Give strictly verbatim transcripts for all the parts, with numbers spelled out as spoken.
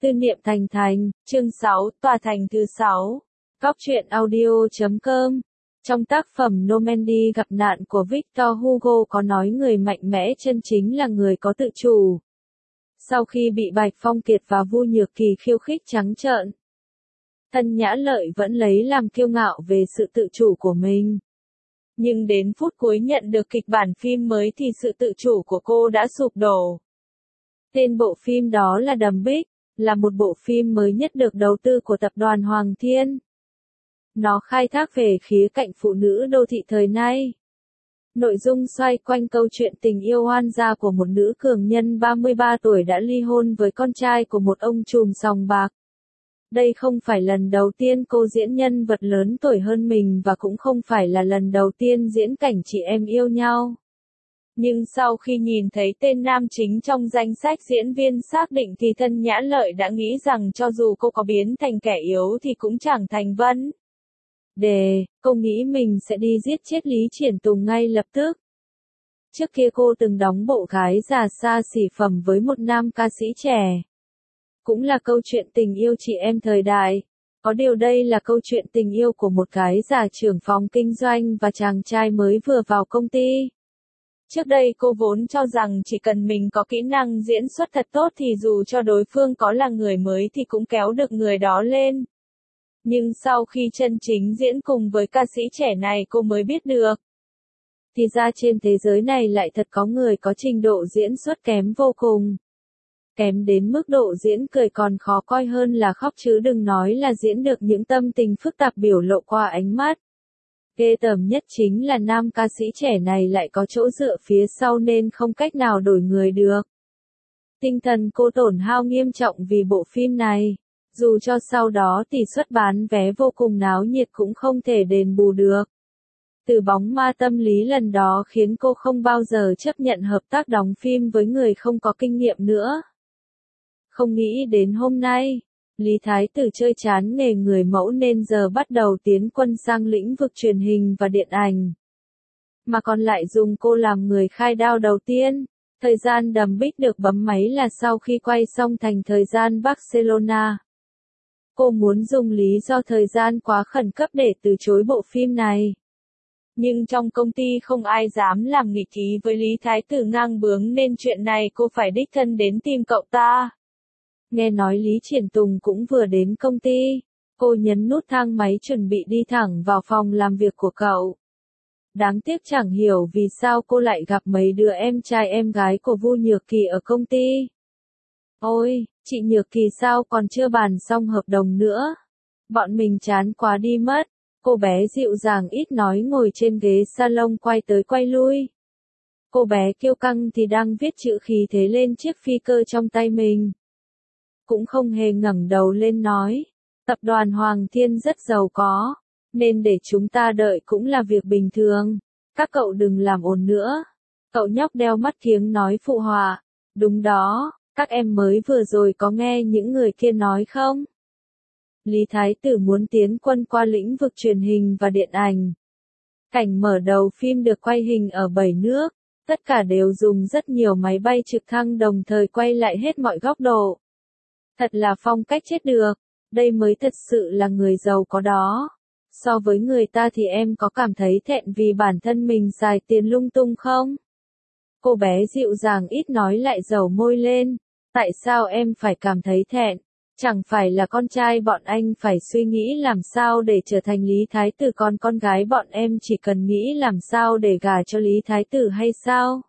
Tư niệm thành thành, chương sáu, tòa thành thứ sáu. Góc truyện audio chấm com. Trong tác phẩm Normandy gặp nạn của Victor Hugo có nói người mạnh mẽ chân chính là người có tự chủ. Sau khi bị Bạch Phong Kiệt và Vu Nhược Kỳ khiêu khích trắng trợn, Thân Nhã Lợi vẫn lấy làm kiêu ngạo về sự tự chủ của mình. Nhưng đến phút cuối nhận được kịch bản phim mới thì sự tự chủ của cô đã sụp đổ. Tên bộ phim đó là Đầm Bích, là một bộ phim mới nhất được đầu tư của tập đoàn Hoàng Thiên. Nó khai thác về khía cạnh phụ nữ đô thị thời nay. Nội dung xoay quanh câu chuyện tình yêu oan gia của một nữ cường nhân ba mươi ba tuổi đã ly hôn với con trai của một ông trùm sòng bạc. Đây không phải lần đầu tiên cô diễn nhân vật lớn tuổi hơn mình và cũng không phải là lần đầu tiên diễn cảnh chị em yêu nhau. Nhưng sau khi nhìn thấy tên nam chính trong danh sách diễn viên xác định thì Thân Nhã Lợi đã nghĩ rằng cho dù cô có biến thành kẻ yếu thì cũng chẳng thành vấn đề, cô nghĩ mình sẽ đi giết chết Lý Triển Tùng ngay lập tức. Trước kia cô từng đóng bộ gái già xa xỉ phẩm với một nam ca sĩ trẻ. Cũng là câu chuyện tình yêu chị em thời đại. Có điều đây là câu chuyện tình yêu của một cái già trưởng phòng kinh doanh và chàng trai mới vừa vào công ty. Trước đây cô vốn cho rằng chỉ cần mình có kỹ năng diễn xuất thật tốt thì dù cho đối phương có là người mới thì cũng kéo được người đó lên. Nhưng sau khi chân chính diễn cùng với ca sĩ trẻ này cô mới biết được. Thì ra trên thế giới này lại thật có người có trình độ diễn xuất kém vô cùng. Kém đến mức độ diễn cười còn khó coi hơn là khóc chứ đừng nói là diễn được những tâm tình phức tạp biểu lộ qua ánh mắt. Ghê tởm nhất chính là nam ca sĩ trẻ này lại có chỗ dựa phía sau nên không cách nào đổi người được. Tinh thần cô tổn hao nghiêm trọng vì bộ phim này. Dù cho sau đó tỷ suất bán vé vô cùng náo nhiệt cũng không thể đền bù được. Từ bóng ma tâm lý lần đó khiến cô không bao giờ chấp nhận hợp tác đóng phim với người không có kinh nghiệm nữa. Không nghĩ đến hôm nay, Lý Thái Tử chơi chán nghề người mẫu nên giờ bắt đầu tiến quân sang lĩnh vực truyền hình và điện ảnh. Mà còn lại dùng cô làm người khai đao đầu tiên. Thời gian Đầm Bích được bấm máy là sau khi quay xong thành thời gian Barcelona. Cô muốn dùng lý do thời gian quá khẩn cấp để từ chối bộ phim này. Nhưng trong công ty không ai dám làm nghịch ý với Lý Thái Tử ngang bướng nên chuyện này cô phải đích thân đến tìm cậu ta. Nghe nói Lý Triển Tùng cũng vừa đến công ty. Cô nhấn nút thang máy chuẩn bị đi thẳng vào phòng làm việc của cậu. Đáng tiếc chẳng hiểu vì sao cô lại gặp mấy đứa em trai em gái của Vu Nhược Kỳ ở công ty. Ôi, chị Nhược Kỳ sao còn chưa bàn xong hợp đồng nữa? Bọn mình chán quá đi mất. Cô bé dịu dàng ít nói ngồi trên ghế salon quay tới quay lui. Cô bé kiêu căng thì đang viết chữ khí thế lên chiếc phi cơ trong tay mình. Cũng không hề ngẩng đầu lên nói. Tập đoàn Hoàng Thiên rất giàu có, nên để chúng ta đợi cũng là việc bình thường. Các cậu đừng làm ồn nữa. Cậu nhóc đeo mắt kiếng nói phụ họa. Đúng đó, các em mới vừa rồi có nghe những người kia nói không? Lý Thái Tử muốn tiến quân qua lĩnh vực truyền hình và điện ảnh. Cảnh mở đầu phim được quay hình ở bảy nước, tất cả đều dùng rất nhiều máy bay trực thăng đồng thời quay lại hết mọi góc độ. Thật là phong cách chết được, đây mới thật sự là người giàu có đó. So với người ta thì em có cảm thấy thẹn vì bản thân mình xài tiền lung tung không? Cô bé dịu dàng ít nói lại dầu môi lên. Tại sao em phải cảm thấy thẹn? Chẳng phải là con trai bọn anh phải suy nghĩ làm sao để trở thành Lý Thái Tử còn con gái bọn em chỉ cần nghĩ làm sao để gả cho Lý Thái Tử hay sao?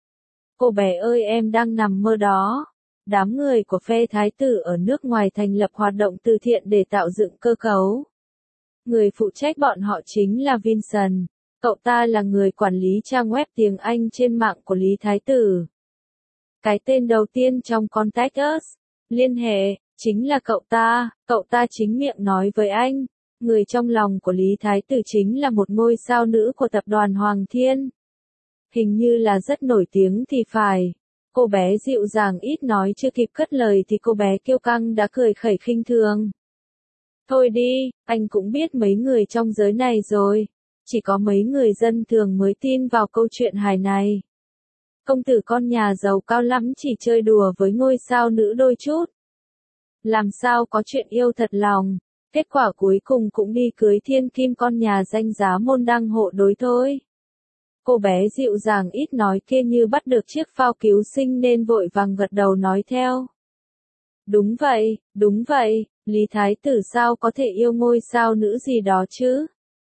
Cô bé ơi em đang nằm mơ đó. Đám người của phe Thái Tử ở nước ngoài thành lập hoạt động từ thiện để tạo dựng cơ cấu. Người phụ trách bọn họ chính là Vincent. Cậu ta là người quản lý trang web tiếng Anh trên mạng của Lý Thái Tử. Cái tên đầu tiên trong Contact Us, liên hệ, chính là cậu ta. Cậu ta chính miệng nói với anh, người trong lòng của Lý Thái Tử chính là một ngôi sao nữ của tập đoàn Hoàng Thiên. Hình như là rất nổi tiếng thì phải. Cô bé dịu dàng ít nói chưa kịp cất lời thì cô bé kiêu căng đã cười khẩy khinh thường. Thôi đi, anh cũng biết mấy người trong giới này rồi. Chỉ có mấy người dân thường mới tin vào câu chuyện hài này. Công tử con nhà giàu cao lắm chỉ chơi đùa với ngôi sao nữ đôi chút. Làm sao có chuyện yêu thật lòng, kết quả cuối cùng cũng đi cưới thiên kim con nhà danh giá môn đăng hộ đối thôi. Cô bé dịu dàng ít nói kia như bắt được chiếc phao cứu sinh nên vội vàng gật đầu nói theo. Đúng vậy, đúng vậy, Lý Thái tử sao có thể yêu ngôi sao nữ gì đó chứ?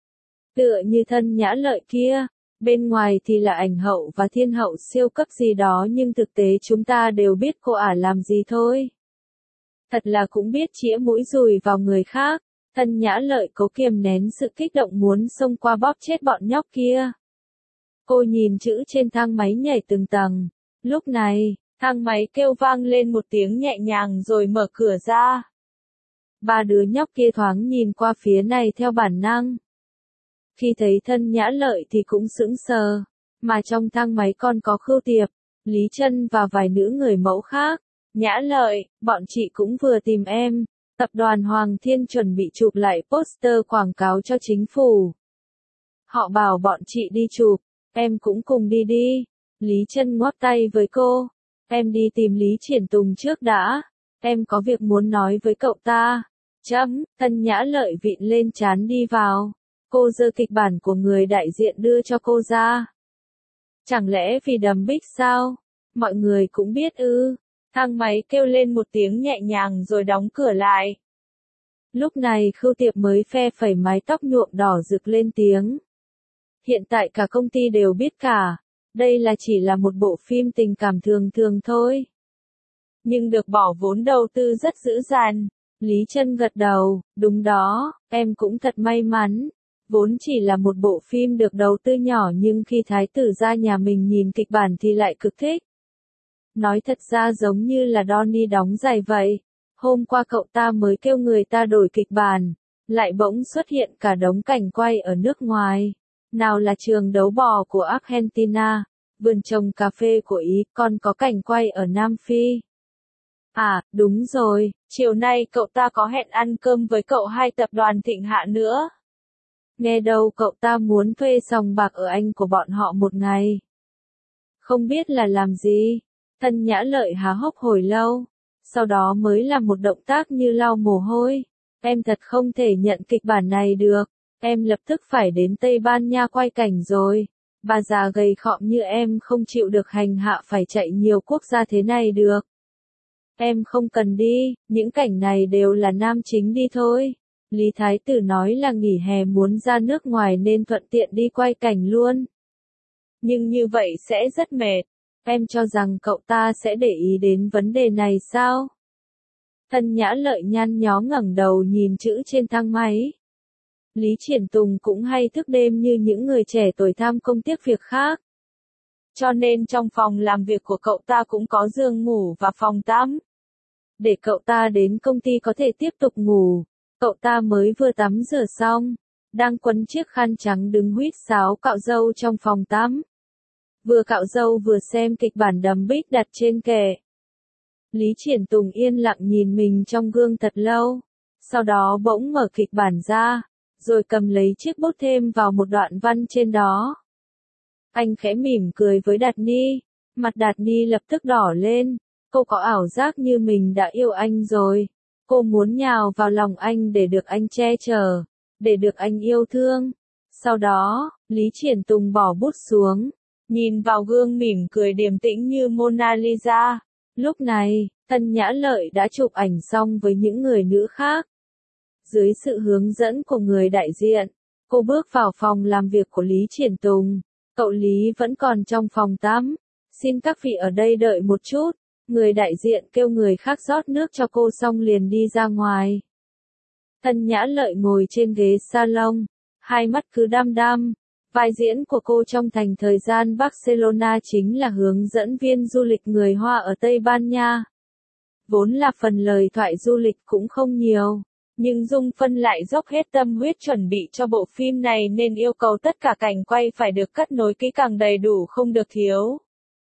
Tựa như Thân Nhã Lợi kia, bên ngoài thì là ảnh hậu và thiên hậu siêu cấp gì đó nhưng thực tế chúng ta đều biết cô ả làm gì thôi. Thật là cũng biết chĩa mũi dùi vào người khác, Thân Nhã Lợi cố kiềm nén sự kích động muốn xông qua bóp chết bọn nhóc kia. Cô nhìn chữ trên thang máy nhảy từng tầng. Lúc này, thang máy kêu vang lên một tiếng nhẹ nhàng rồi mở cửa ra. Ba đứa nhóc kia thoáng nhìn qua phía này theo bản năng. Khi thấy Thân Nhã Lợi thì cũng sững sờ, mà trong thang máy còn có Khưu Tiệp, Lý Trân và vài nữ người mẫu khác. Nhã Lợi, bọn chị cũng vừa tìm em. Tập đoàn Hoàng Thiên chuẩn bị chụp lại poster quảng cáo cho chính phủ. Họ bảo bọn chị đi chụp, em cũng cùng đi đi. Lý Trân ngoắc tay với cô. Em đi tìm Lý Triển Tùng trước đã. Em có việc muốn nói với cậu ta. Chấm, Thân Nhã Lợi vịn lên trán đi vào. Cô giơ kịch bản của người đại diện đưa cho cô ra. Chẳng lẽ vì đầm bích sao? Mọi người cũng biết ư. Thang máy kêu lên một tiếng nhẹ nhàng rồi đóng cửa lại. Lúc này Khưu Tiệp mới phe phẩy mái tóc nhuộm đỏ rực lên tiếng. Hiện tại cả công ty đều biết cả. Đây là chỉ là một bộ phim tình cảm thường thường thôi. Nhưng được bỏ vốn đầu tư rất dữ dằn. Lý Trân gật đầu, đúng đó, em cũng thật may mắn. Vốn chỉ là một bộ phim được đầu tư nhỏ nhưng khi thái tử ra nhà mình nhìn kịch bản thì lại cực thích. Nói thật ra giống như là Donnie đóng giày vậy. Hôm qua cậu ta mới kêu người ta đổi kịch bản, lại bỗng xuất hiện cả đống cảnh quay ở nước ngoài. Nào là trường đấu bò của Argentina, vườn trồng cà phê của Ý, còn có cảnh quay ở Nam Phi. À, đúng rồi, chiều nay cậu ta có hẹn ăn cơm với cậu hai tập đoàn Thịnh Hạ nữa. Nghe đâu cậu ta muốn thuê sòng bạc ở Anh của bọn họ một ngày. Không biết là làm gì. Thân Nhã Lợi há hốc hồi lâu, sau đó mới làm một động tác như lau mồ hôi. Em thật không thể nhận kịch bản này được, em lập tức phải đến Tây Ban Nha quay cảnh rồi. Bà già gầy khọm như em không chịu được hành hạ phải chạy nhiều quốc gia thế này được. Em không cần đi, những cảnh này đều là nam chính đi thôi. Lý Thái tử nói là nghỉ hè muốn ra nước ngoài nên thuận tiện đi quay cảnh luôn. Nhưng như vậy sẽ rất mệt. Em cho rằng cậu ta sẽ để ý đến vấn đề này sao? Thân Nhã Lợi nhăn nhó ngẩng đầu nhìn chữ trên thang máy. Lý Triển Tùng cũng hay thức đêm như những người trẻ tuổi tham công tiếc việc khác. Cho nên trong phòng làm việc của cậu ta cũng có giường ngủ và phòng tắm. Để cậu ta đến công ty có thể tiếp tục ngủ. Cậu ta mới vừa tắm rửa xong, đang quấn chiếc khăn trắng đứng huýt sáo cạo râu trong phòng tắm. Vừa cạo râu vừa xem kịch bản đầm bích đặt trên kệ. Lý Triển Tùng yên lặng nhìn mình trong gương thật lâu. Sau đó bỗng mở kịch bản ra, rồi cầm lấy chiếc bút thêm vào một đoạn văn trên đó. Anh khẽ mỉm cười với Đạt Ni. Mặt Đạt Ni lập tức đỏ lên. Cô có ảo giác như mình đã yêu anh rồi. Cô muốn nhào vào lòng anh để được anh che chở, để được anh yêu thương. Sau đó, Lý Triển Tùng bỏ bút xuống, nhìn vào gương mỉm cười điềm tĩnh như Mona Lisa. Lúc này, Thân Nhã Lợi đã chụp ảnh xong với những người nữ khác. Dưới sự hướng dẫn của người đại diện, cô bước vào phòng làm việc của Lý Triển Tùng. Cậu Lý vẫn còn trong phòng tắm. Xin các vị ở đây đợi một chút. Người đại diện kêu người khác rót nước cho cô xong liền đi ra ngoài. Thân Nhã Lợi ngồi trên ghế salon, hai mắt cứ đăm đăm. Vai diễn của cô trong thành thời gian Barcelona chính là hướng dẫn viên du lịch người Hoa ở Tây Ban Nha. Vốn là phần lời thoại du lịch cũng không nhiều, nhưng Dung Phân lại dốc hết tâm huyết chuẩn bị cho bộ phim này nên yêu cầu tất cả cảnh quay phải được cắt nối kỹ càng đầy đủ không được thiếu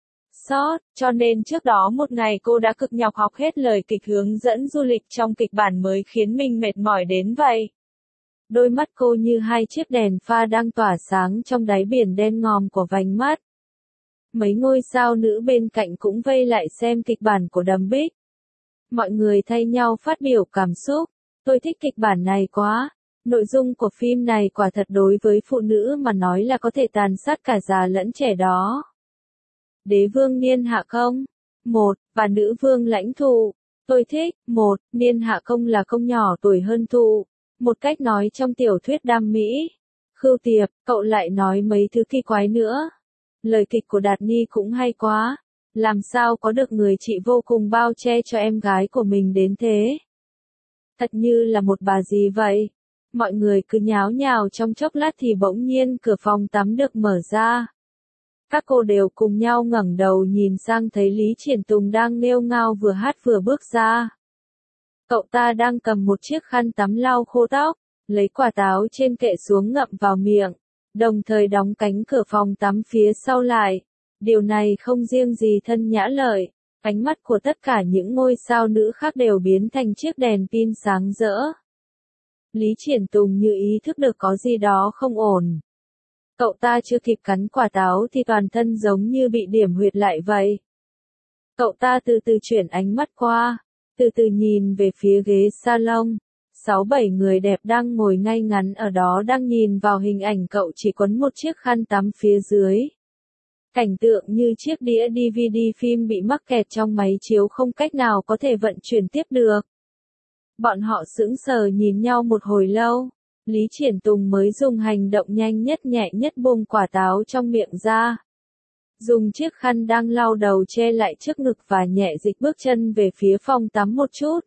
sót, cho nên trước đó một ngày cô đã cực nhọc học hết lời kịch hướng dẫn du lịch trong kịch bản mới khiến mình mệt mỏi đến vậy. Đôi mắt cô như hai chiếc đèn pha đang tỏa sáng trong đáy biển đen ngòm của vành mắt. Mấy ngôi sao nữ bên cạnh cũng vây lại xem kịch bản của đầm bích. Mọi người thay nhau phát biểu cảm xúc. Tôi thích kịch bản này quá. Nội dung của phim này quả thật đối với phụ nữ mà nói là có thể tàn sát cả già lẫn trẻ đó. Đế vương niên hạ công. Một, và nữ vương lãnh thụ. Tôi thích, một, niên hạ công là công nhỏ tuổi hơn thụ. Một cách nói trong tiểu thuyết đam mỹ. Khưu Tiệp, cậu lại nói mấy thứ kỳ quái nữa. Lời kịch của Đạt Ni cũng hay quá. Làm sao có được người chị vô cùng bao che cho em gái của mình đến thế? Thật như là một bà gì vậy? Mọi người cứ nháo nhào trong chốc lát thì bỗng nhiên cửa phòng tắm được mở ra. Các cô đều cùng nhau ngẩng đầu nhìn sang thấy Lý Triển Tùng đang nghêu ngao vừa hát vừa bước ra. Cậu ta đang cầm một chiếc khăn tắm lau khô tóc, lấy quả táo trên kệ xuống ngậm vào miệng, đồng thời đóng cánh cửa phòng tắm phía sau lại. Điều này không riêng gì Thân Nhã Lợi, ánh mắt của tất cả những ngôi sao nữ khác đều biến thành chiếc đèn pin sáng rỡ. Lý Triển Tùng như ý thức được có gì đó không ổn. Cậu ta chưa kịp cắn quả táo thì toàn thân giống như bị điểm huyệt lại vậy. Cậu ta từ từ chuyển ánh mắt qua, từ từ nhìn về phía ghế salon. Sáu bảy người đẹp đang ngồi ngay ngắn ở đó đang nhìn vào hình ảnh cậu chỉ quấn một chiếc khăn tắm phía dưới. Cảnh tượng như chiếc đĩa đê vê đê phim bị mắc kẹt trong máy chiếu không cách nào có thể vận chuyển tiếp được. Bọn họ sững sờ nhìn nhau một hồi lâu. Lý Triển Tùng mới dùng hành động nhanh nhất nhẹ nhất buông quả táo trong miệng ra. Dùng chiếc khăn đang lau đầu che lại trước ngực và nhẹ dịch bước chân về phía phòng tắm một chút.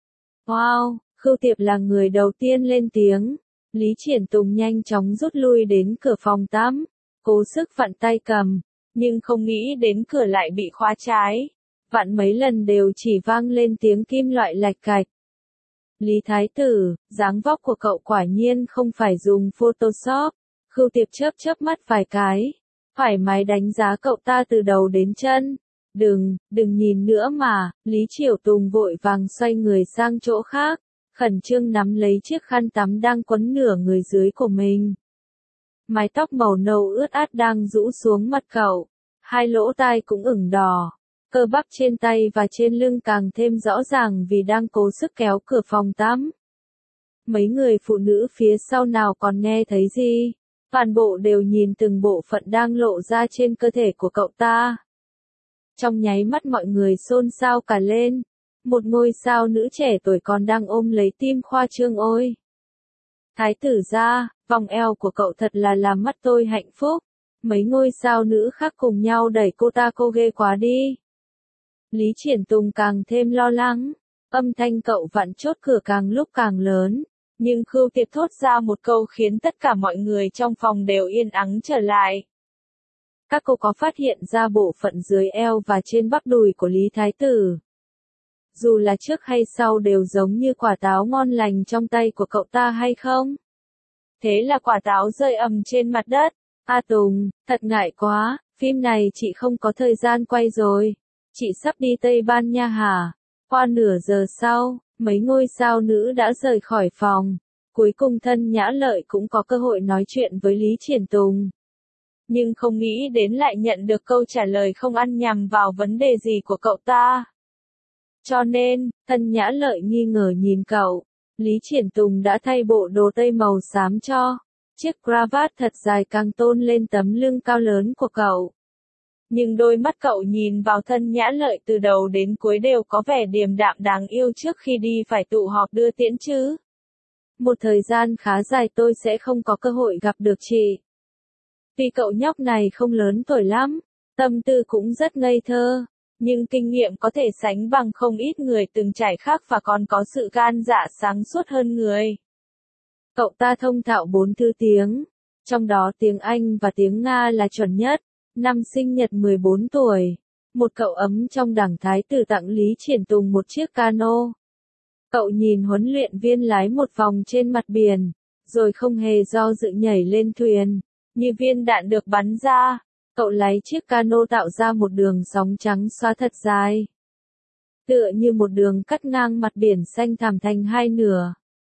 Wow, Khưu Tiệp là người đầu tiên lên tiếng. Lý Triển Tùng nhanh chóng rút lui đến cửa phòng tắm, cố sức vặn tay cầm, nhưng không nghĩ đến cửa lại bị khóa trái. Vặn mấy lần đều chỉ vang lên tiếng kim loại lạch cạch. Lý Thái Tử, dáng vóc của cậu quả nhiên không phải dùng Photoshop. Khưu Tiệp chớp chớp mắt vài cái, thoải mái đánh giá cậu ta từ đầu đến chân. Đừng, đừng nhìn nữa mà. Lý Triểu Tùng vội vàng xoay người sang chỗ khác, khẩn trương nắm lấy chiếc khăn tắm đang quấn nửa người dưới của mình. Mái tóc màu nâu ướt át đang rũ xuống mặt cậu, hai lỗ tai cũng ửng đỏ. Cơ bắp trên tay và trên lưng càng thêm rõ ràng vì đang cố sức kéo cửa phòng tắm. Mấy người phụ nữ phía sau nào còn nghe thấy gì, toàn bộ đều nhìn từng bộ phận đang lộ ra trên cơ thể của cậu ta. Trong nháy mắt mọi người xôn xao cả lên. Một ngôi sao nữ trẻ tuổi còn đang ôm lấy tim khoa trương ôi. Thái tử gia, vòng eo của cậu thật là làm mắt tôi hạnh phúc. Mấy ngôi sao nữ khác cùng nhau đẩy cô ta, cô ghê quá đi. Lý Triển Tùng càng thêm lo lắng, âm thanh cậu vặn chốt cửa càng lúc càng lớn, nhưng Khưu Tiệp thốt ra một câu khiến tất cả mọi người trong phòng đều yên ắng trở lại. Các cô có phát hiện ra bộ phận dưới eo và trên bắp đùi của Lý Thái Tử? Dù là trước hay sau đều giống như quả táo ngon lành trong tay của cậu ta hay không? Thế là quả táo rơi ầm trên mặt đất. A Tùng, thật ngại quá, phim này chị không có thời gian quay rồi. Chị sắp đi Tây Ban Nha hả? Qua nửa giờ sau, mấy ngôi sao nữ đã rời khỏi phòng. Cuối cùng Thân Nhã Lợi cũng có cơ hội nói chuyện với Lý Triển Tùng. Nhưng không nghĩ đến lại nhận được câu trả lời không ăn nhằm vào vấn đề gì của cậu ta. Cho nên, Thân Nhã Lợi nghi ngờ nhìn cậu. Lý Triển Tùng đã thay bộ đồ tây màu xám cho. Chiếc cravat thật dài càng tôn lên tấm lưng cao lớn của cậu. Nhưng đôi mắt cậu nhìn vào Thân Nhã Lợi từ đầu đến cuối đều có vẻ điềm đạm đáng yêu trước khi đi phải tụ họp đưa tiễn chứ. Một thời gian khá dài tôi sẽ không có cơ hội gặp được chị. Vì cậu nhóc này không lớn tuổi lắm, tâm tư cũng rất ngây thơ, nhưng kinh nghiệm có thể sánh bằng không ít người từng trải khác và còn có sự gan dạ sáng suốt hơn người. Cậu ta thông thạo bốn thứ tiếng, trong đó tiếng Anh và tiếng Nga là chuẩn nhất. Năm sinh nhật mười bốn tuổi, một cậu ấm trong đảng Thái Tử tặng Lý Triển Tùng một chiếc cano. Cậu nhìn huấn luyện viên lái một vòng trên mặt biển, rồi không hề do dự nhảy lên thuyền. Như viên đạn được bắn ra, cậu lái chiếc cano tạo ra một đường sóng trắng xóa thật dài. Tựa như một đường cắt ngang mặt biển xanh thẳm thành hai nửa.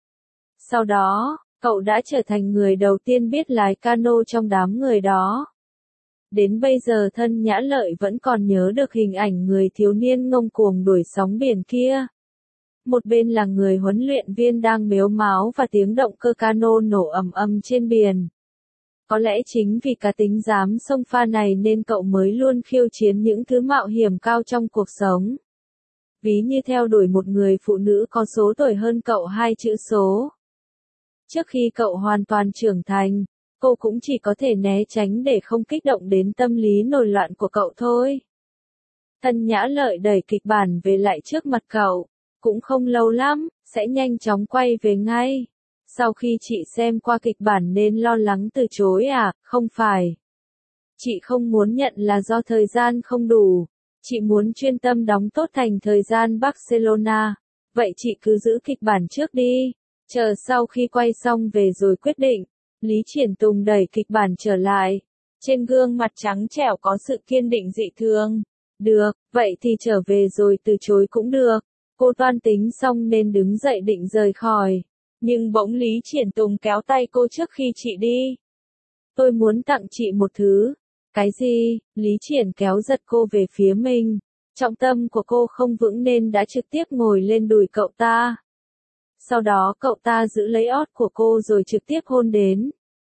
Sau đó, cậu đã trở thành người đầu tiên biết lái cano trong đám người đó. Đến bây giờ thân Nhã Lợi vẫn còn nhớ được hình ảnh người thiếu niên ngông cuồng đuổi sóng biển kia. Một bên là người huấn luyện viên đang mếu máo và tiếng động cơ cano nổ ầm ầm trên biển. Có lẽ chính vì cá tính dám xông pha này nên cậu mới luôn khiêu chiến những thứ mạo hiểm cao trong cuộc sống. Ví như theo đuổi một người phụ nữ có số tuổi hơn cậu hai chữ số. Trước khi cậu hoàn toàn trưởng thành, cô cũng chỉ có thể né tránh để không kích động đến tâm lý nổi loạn của cậu thôi. Thân Nhã Lợi đẩy kịch bản về lại trước mặt cậu, cũng không lâu lắm, sẽ nhanh chóng quay về ngay. Sau khi chị xem qua kịch bản nên lo lắng từ chối à, không phải. Chị không muốn nhận là do thời gian không đủ, chị muốn chuyên tâm đóng tốt thành thời gian Barcelona. Vậy chị cứ giữ kịch bản trước đi, chờ sau khi quay xong về rồi quyết định. Lý Triển Tùng đẩy kịch bản trở lại. Trên gương mặt trắng trẻo có sự kiên định dị thường. Được, vậy thì trở về rồi từ chối cũng được. Cô toan tính xong nên đứng dậy định rời khỏi. Nhưng bỗng Lý Triển Tùng kéo tay cô trước khi chị đi. Tôi muốn tặng chị một thứ. Cái gì? Lý Triển kéo giật cô về phía mình. Trọng tâm của cô không vững nên đã trực tiếp ngồi lên đùi cậu ta. Sau đó cậu ta giữ lấy ót của cô rồi trực tiếp hôn đến.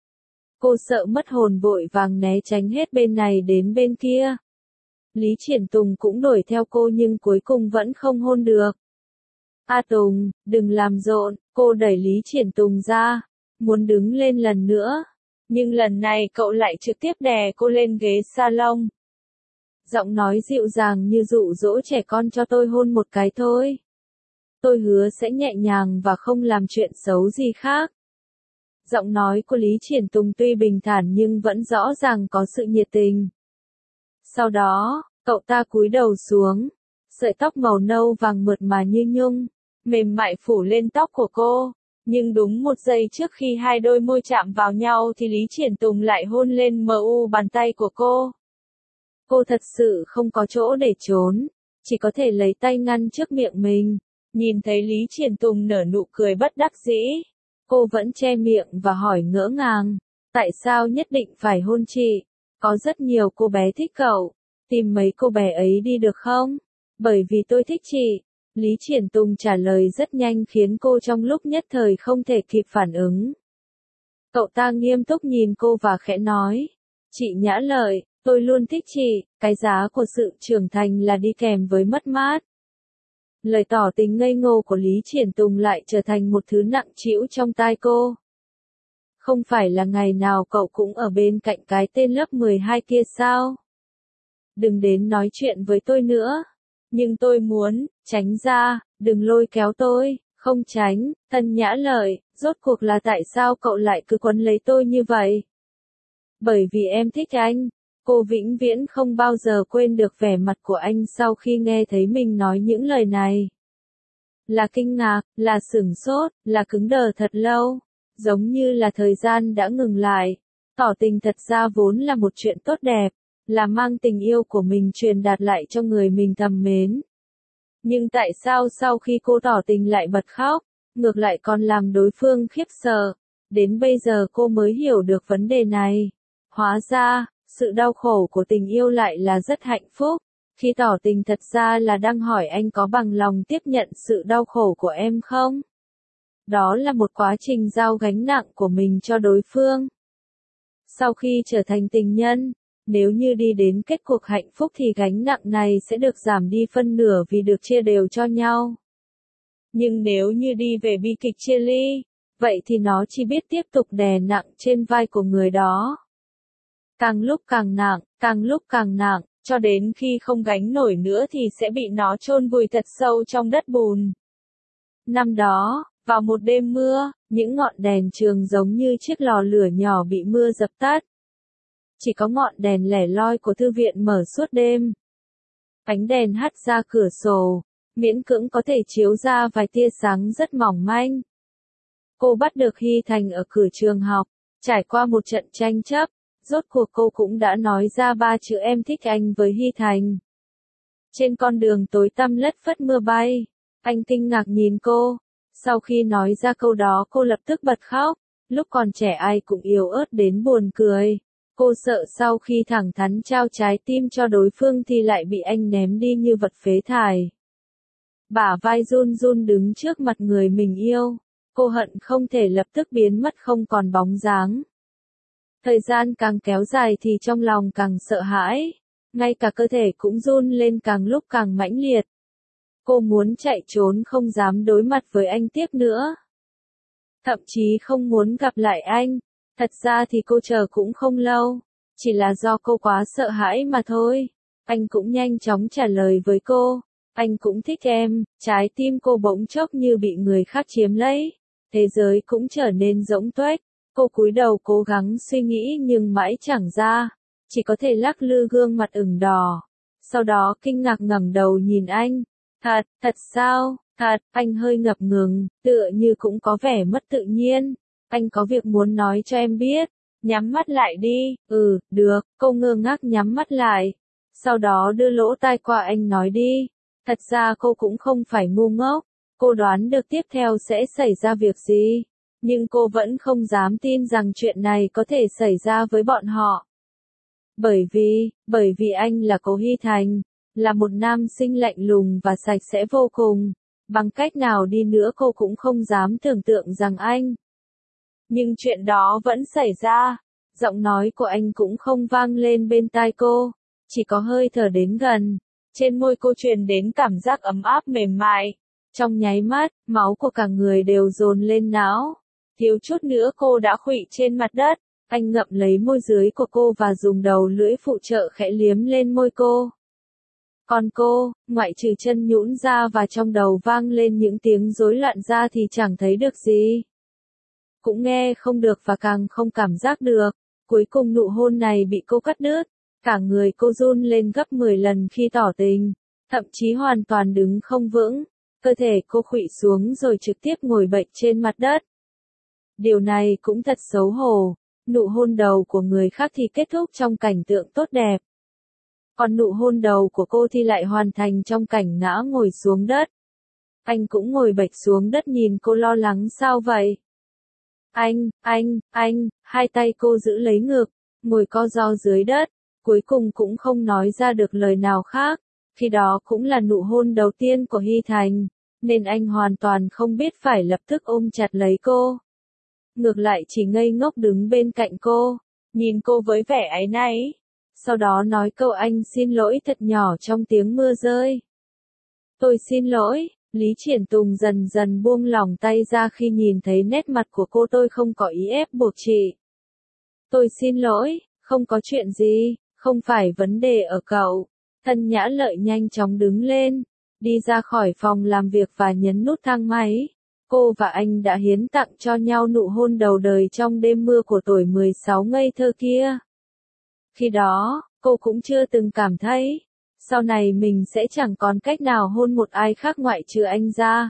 Cô sợ mất hồn vội vàng né tránh hết bên này đến bên kia. Lý Triển Tùng cũng đuổi theo cô nhưng cuối cùng vẫn không hôn được. A Tùng, đừng làm rộn, cô đẩy Lý Triển Tùng ra, muốn đứng lên lần nữa. Nhưng lần này cậu lại trực tiếp đè cô lên ghế salon. Giọng nói dịu dàng như dụ dỗ trẻ con cho tôi hôn một cái thôi. Tôi hứa sẽ nhẹ nhàng và không làm chuyện xấu gì khác. Giọng nói của Lý Triển Tùng tuy bình thản nhưng vẫn rõ ràng có sự nhiệt tình. Sau đó, cậu ta cúi đầu xuống. Sợi tóc màu nâu vàng mượt mà như nhung, mềm mại phủ lên tóc của cô. Nhưng đúng một giây trước khi hai đôi môi chạm vào nhau thì Lý Triển Tùng lại hôn lên mờ u bàn tay của cô. Cô thật sự không có chỗ để trốn, chỉ có thể lấy tay ngăn trước miệng mình. Nhìn thấy Lý Triển Tùng nở nụ cười bất đắc dĩ, cô vẫn che miệng và hỏi ngỡ ngàng, tại sao nhất định phải hôn chị? Có rất nhiều cô bé thích cậu, tìm mấy cô bé ấy đi được không? Bởi vì tôi thích chị. Lý Triển Tùng trả lời rất nhanh khiến cô trong lúc nhất thời không thể kịp phản ứng. Cậu ta nghiêm túc nhìn cô và khẽ nói, chị Nhã Lợi, tôi luôn thích chị, cái giá của sự trưởng thành là đi kèm với mất mát. Lời tỏ tình ngây ngô của Lý Triển Tùng lại trở thành một thứ nặng trĩu trong tai cô. Không phải là ngày nào cậu cũng ở bên cạnh cái tên lớp mười hai kia sao? Đừng đến nói chuyện với tôi nữa. Nhưng tôi muốn, tránh ra, đừng lôi kéo tôi, không tránh. Thân Nhã Lợi, rốt cuộc là tại sao cậu lại cứ quấn lấy tôi như vậy? Bởi vì em thích anh. Cô vĩnh viễn không bao giờ quên được vẻ mặt của anh sau khi nghe thấy mình nói những lời này. Là kinh ngạc, là sửng sốt, là cứng đờ thật lâu. Giống như là thời gian đã ngừng lại. Tỏ tình thật ra vốn là một chuyện tốt đẹp, là mang tình yêu của mình truyền đạt lại cho người mình thầm mến. Nhưng tại sao sau khi cô tỏ tình lại bật khóc, ngược lại còn làm đối phương khiếp sợ? Đến bây giờ cô mới hiểu được vấn đề này. Hóa ra, sự đau khổ của tình yêu lại là rất hạnh phúc. Khi tỏ tình thật ra là đang hỏi anh có bằng lòng tiếp nhận sự đau khổ của em không? Đó là một quá trình giao gánh nặng của mình cho đối phương. Sau khi trở thành tình nhân, nếu như đi đến kết cuộc hạnh phúc thì gánh nặng này sẽ được giảm đi phân nửa vì được chia đều cho nhau. Nhưng nếu như đi về bi kịch chia ly, vậy thì nó chỉ biết tiếp tục đè nặng trên vai của người đó. Càng lúc càng nặng, càng lúc càng nặng, cho đến khi không gánh nổi nữa thì sẽ bị nó chôn vùi thật sâu trong đất bùn. Năm đó, vào một đêm mưa, những ngọn đèn trường giống như chiếc lò lửa nhỏ bị mưa dập tắt. Chỉ có ngọn đèn lẻ loi của thư viện mở suốt đêm. Ánh đèn hắt ra cửa sổ, miễn cưỡng có thể chiếu ra vài tia sáng rất mỏng manh. Cô bắt được Hy Thành ở cửa trường học, trải qua một trận tranh chấp, rốt cuộc cô cũng đã nói ra ba chữ em thích anh với Hy Thành. Trên con đường tối tăm lất phất mưa bay, anh kinh ngạc nhìn cô. Sau khi nói ra câu đó cô lập tức bật khóc, lúc còn trẻ ai cũng yếu ớt đến buồn cười. Cô sợ sau khi thẳng thắn trao trái tim cho đối phương thì lại bị anh ném đi như vật phế thải. Bả vai run run đứng trước mặt người mình yêu. Cô hận không thể lập tức biến mất không còn bóng dáng. Thời gian càng kéo dài thì trong lòng càng sợ hãi. Ngay cả cơ thể cũng run lên càng lúc càng mãnh liệt. Cô muốn chạy trốn không dám đối mặt với anh tiếp nữa. Thậm chí không muốn gặp lại anh. Thật ra thì cô chờ cũng không lâu. Chỉ là do cô quá sợ hãi mà thôi. Anh cũng nhanh chóng trả lời với cô. Anh cũng thích em. Trái tim cô bỗng chốc như bị người khác chiếm lấy. Thế giới cũng trở nên rỗng tuếch. Cô cúi đầu cố gắng suy nghĩ nhưng mãi chẳng ra. Chỉ có thể lắc lư gương mặt ửng đỏ. Sau đó kinh ngạc ngẩng đầu nhìn anh. Thật, thật sao, thật, anh hơi ngập ngừng, tựa như cũng có vẻ mất tự nhiên. Anh có việc muốn nói cho em biết. Nhắm mắt lại đi, ừ, được, cô ngơ ngác nhắm mắt lại. Sau đó đưa lỗ tai qua anh nói đi. Thật ra cô cũng không phải ngu ngốc. Cô đoán được tiếp theo sẽ xảy ra việc gì. Nhưng cô vẫn không dám tin rằng chuyện này có thể xảy ra với bọn họ. Bởi vì, bởi vì anh là Cố Hy Thành, là một nam sinh lạnh lùng và sạch sẽ vô cùng. Bằng cách nào đi nữa cô cũng không dám tưởng tượng rằng anh. Nhưng chuyện đó vẫn xảy ra. Giọng nói của anh cũng không vang lên bên tai cô. Chỉ có hơi thở đến gần. Trên môi cô truyền đến cảm giác ấm áp mềm mại. Trong nháy mắt, máu của cả người đều dồn lên não. Thiếu chút nữa cô đã khuỵu trên mặt đất. Anh ngậm lấy môi dưới của cô và dùng đầu lưỡi phụ trợ khẽ liếm lên môi cô. Còn cô, ngoại trừ chân nhũn ra và trong đầu vang lên những tiếng rối loạn ra thì chẳng thấy được gì. Cũng nghe không được và càng không cảm giác được. Cuối cùng nụ hôn này bị cô cắt đứt. Cả người cô run lên gấp mười lần khi tỏ tình. Thậm chí hoàn toàn đứng không vững. Cơ thể cô khuỵu xuống rồi trực tiếp ngồi bệt trên mặt đất. Điều này cũng thật xấu hổ. Nụ hôn đầu của người khác thì kết thúc trong cảnh tượng tốt đẹp. Còn nụ hôn đầu của cô thì lại hoàn thành trong cảnh ngã ngồi xuống đất. Anh cũng ngồi bệt xuống đất nhìn cô lo lắng sao vậy? Anh, anh, anh, hai tay cô giữ lấy ngực, ngồi co ro dưới đất, cuối cùng cũng không nói ra được lời nào khác. Khi đó cũng là nụ hôn đầu tiên của Hy Thành, nên anh hoàn toàn không biết phải lập tức ôm chặt lấy cô. Ngược lại chỉ ngây ngốc đứng bên cạnh cô, nhìn cô với vẻ áy náy. Sau đó nói câu anh xin lỗi thật nhỏ trong tiếng mưa rơi. Tôi xin lỗi, Lý Triển Tùng dần dần buông lỏng tay ra khi nhìn thấy nét mặt của cô. Tôi không có ý ép buộc chị. Tôi xin lỗi, không có chuyện gì, không phải vấn đề ở cậu. Thân Nhã Lợi nhanh chóng đứng lên, đi ra khỏi phòng làm việc và nhấn nút thang máy. Cô và anh đã hiến tặng cho nhau nụ hôn đầu đời trong đêm mưa của tuổi mười sáu ngây thơ kia. Khi đó, cô cũng chưa từng cảm thấy, sau này mình sẽ chẳng còn cách nào hôn một ai khác ngoại trừ anh ra.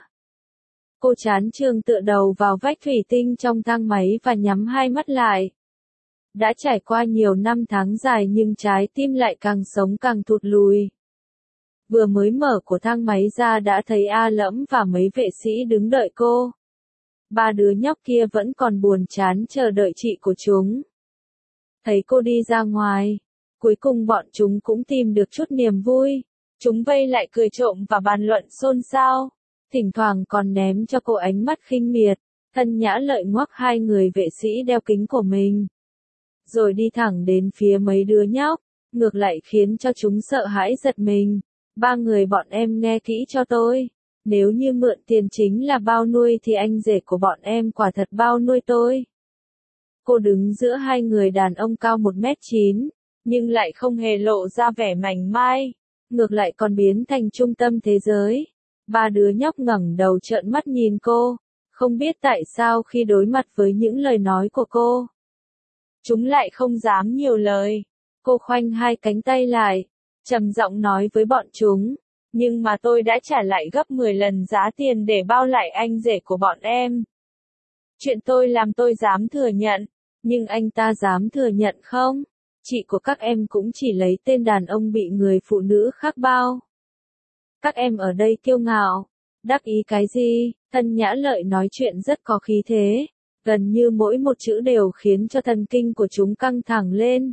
Cô chán chường tựa đầu vào vách thủy tinh trong thang máy và nhắm hai mắt lại. Đã trải qua nhiều năm tháng dài nhưng trái tim lại càng sống càng thụt lùi. Vừa mới mở của thang máy ra đã thấy A Lẫm và mấy vệ sĩ đứng đợi cô. Ba đứa nhóc kia vẫn còn buồn chán chờ đợi chị của chúng. Thấy cô đi ra ngoài, cuối cùng bọn chúng cũng tìm được chút niềm vui. Chúng vây lại cười trộm và bàn luận xôn xao, thỉnh thoảng còn ném cho cô ánh mắt khinh miệt. Thân Nhã Lợi ngoắc hai người vệ sĩ đeo kính của mình, rồi đi thẳng đến phía mấy đứa nhóc, ngược lại khiến cho chúng sợ hãi giật mình. Ba người bọn em nghe kỹ cho tôi. Nếu như mượn tiền chính là bao nuôi thì anh rể của bọn em quả thật bao nuôi tôi. Cô đứng giữa hai người đàn ông cao một mét chín, nhưng lại không hề lộ ra vẻ mảnh mai, ngược lại còn biến thành trung tâm thế giới. Ba đứa nhóc ngẩng đầu trợn mắt nhìn cô, không biết tại sao khi đối mặt với những lời nói của cô, chúng lại không dám nhiều lời. Cô khoanh hai cánh tay lại, trầm giọng nói với bọn chúng, nhưng mà tôi đã trả lại gấp mười lần giá tiền để bao lại anh rể của bọn em. Chuyện tôi làm tôi dám thừa nhận, nhưng anh ta dám thừa nhận không? Chị của các em cũng chỉ lấy tên đàn ông bị người phụ nữ khác bao. Các em ở đây kiêu ngạo, đắc ý cái gì? Thân Nhã Lợi nói chuyện rất có khí thế, Gần như mỗi một chữ đều khiến cho thần kinh của chúng căng thẳng lên.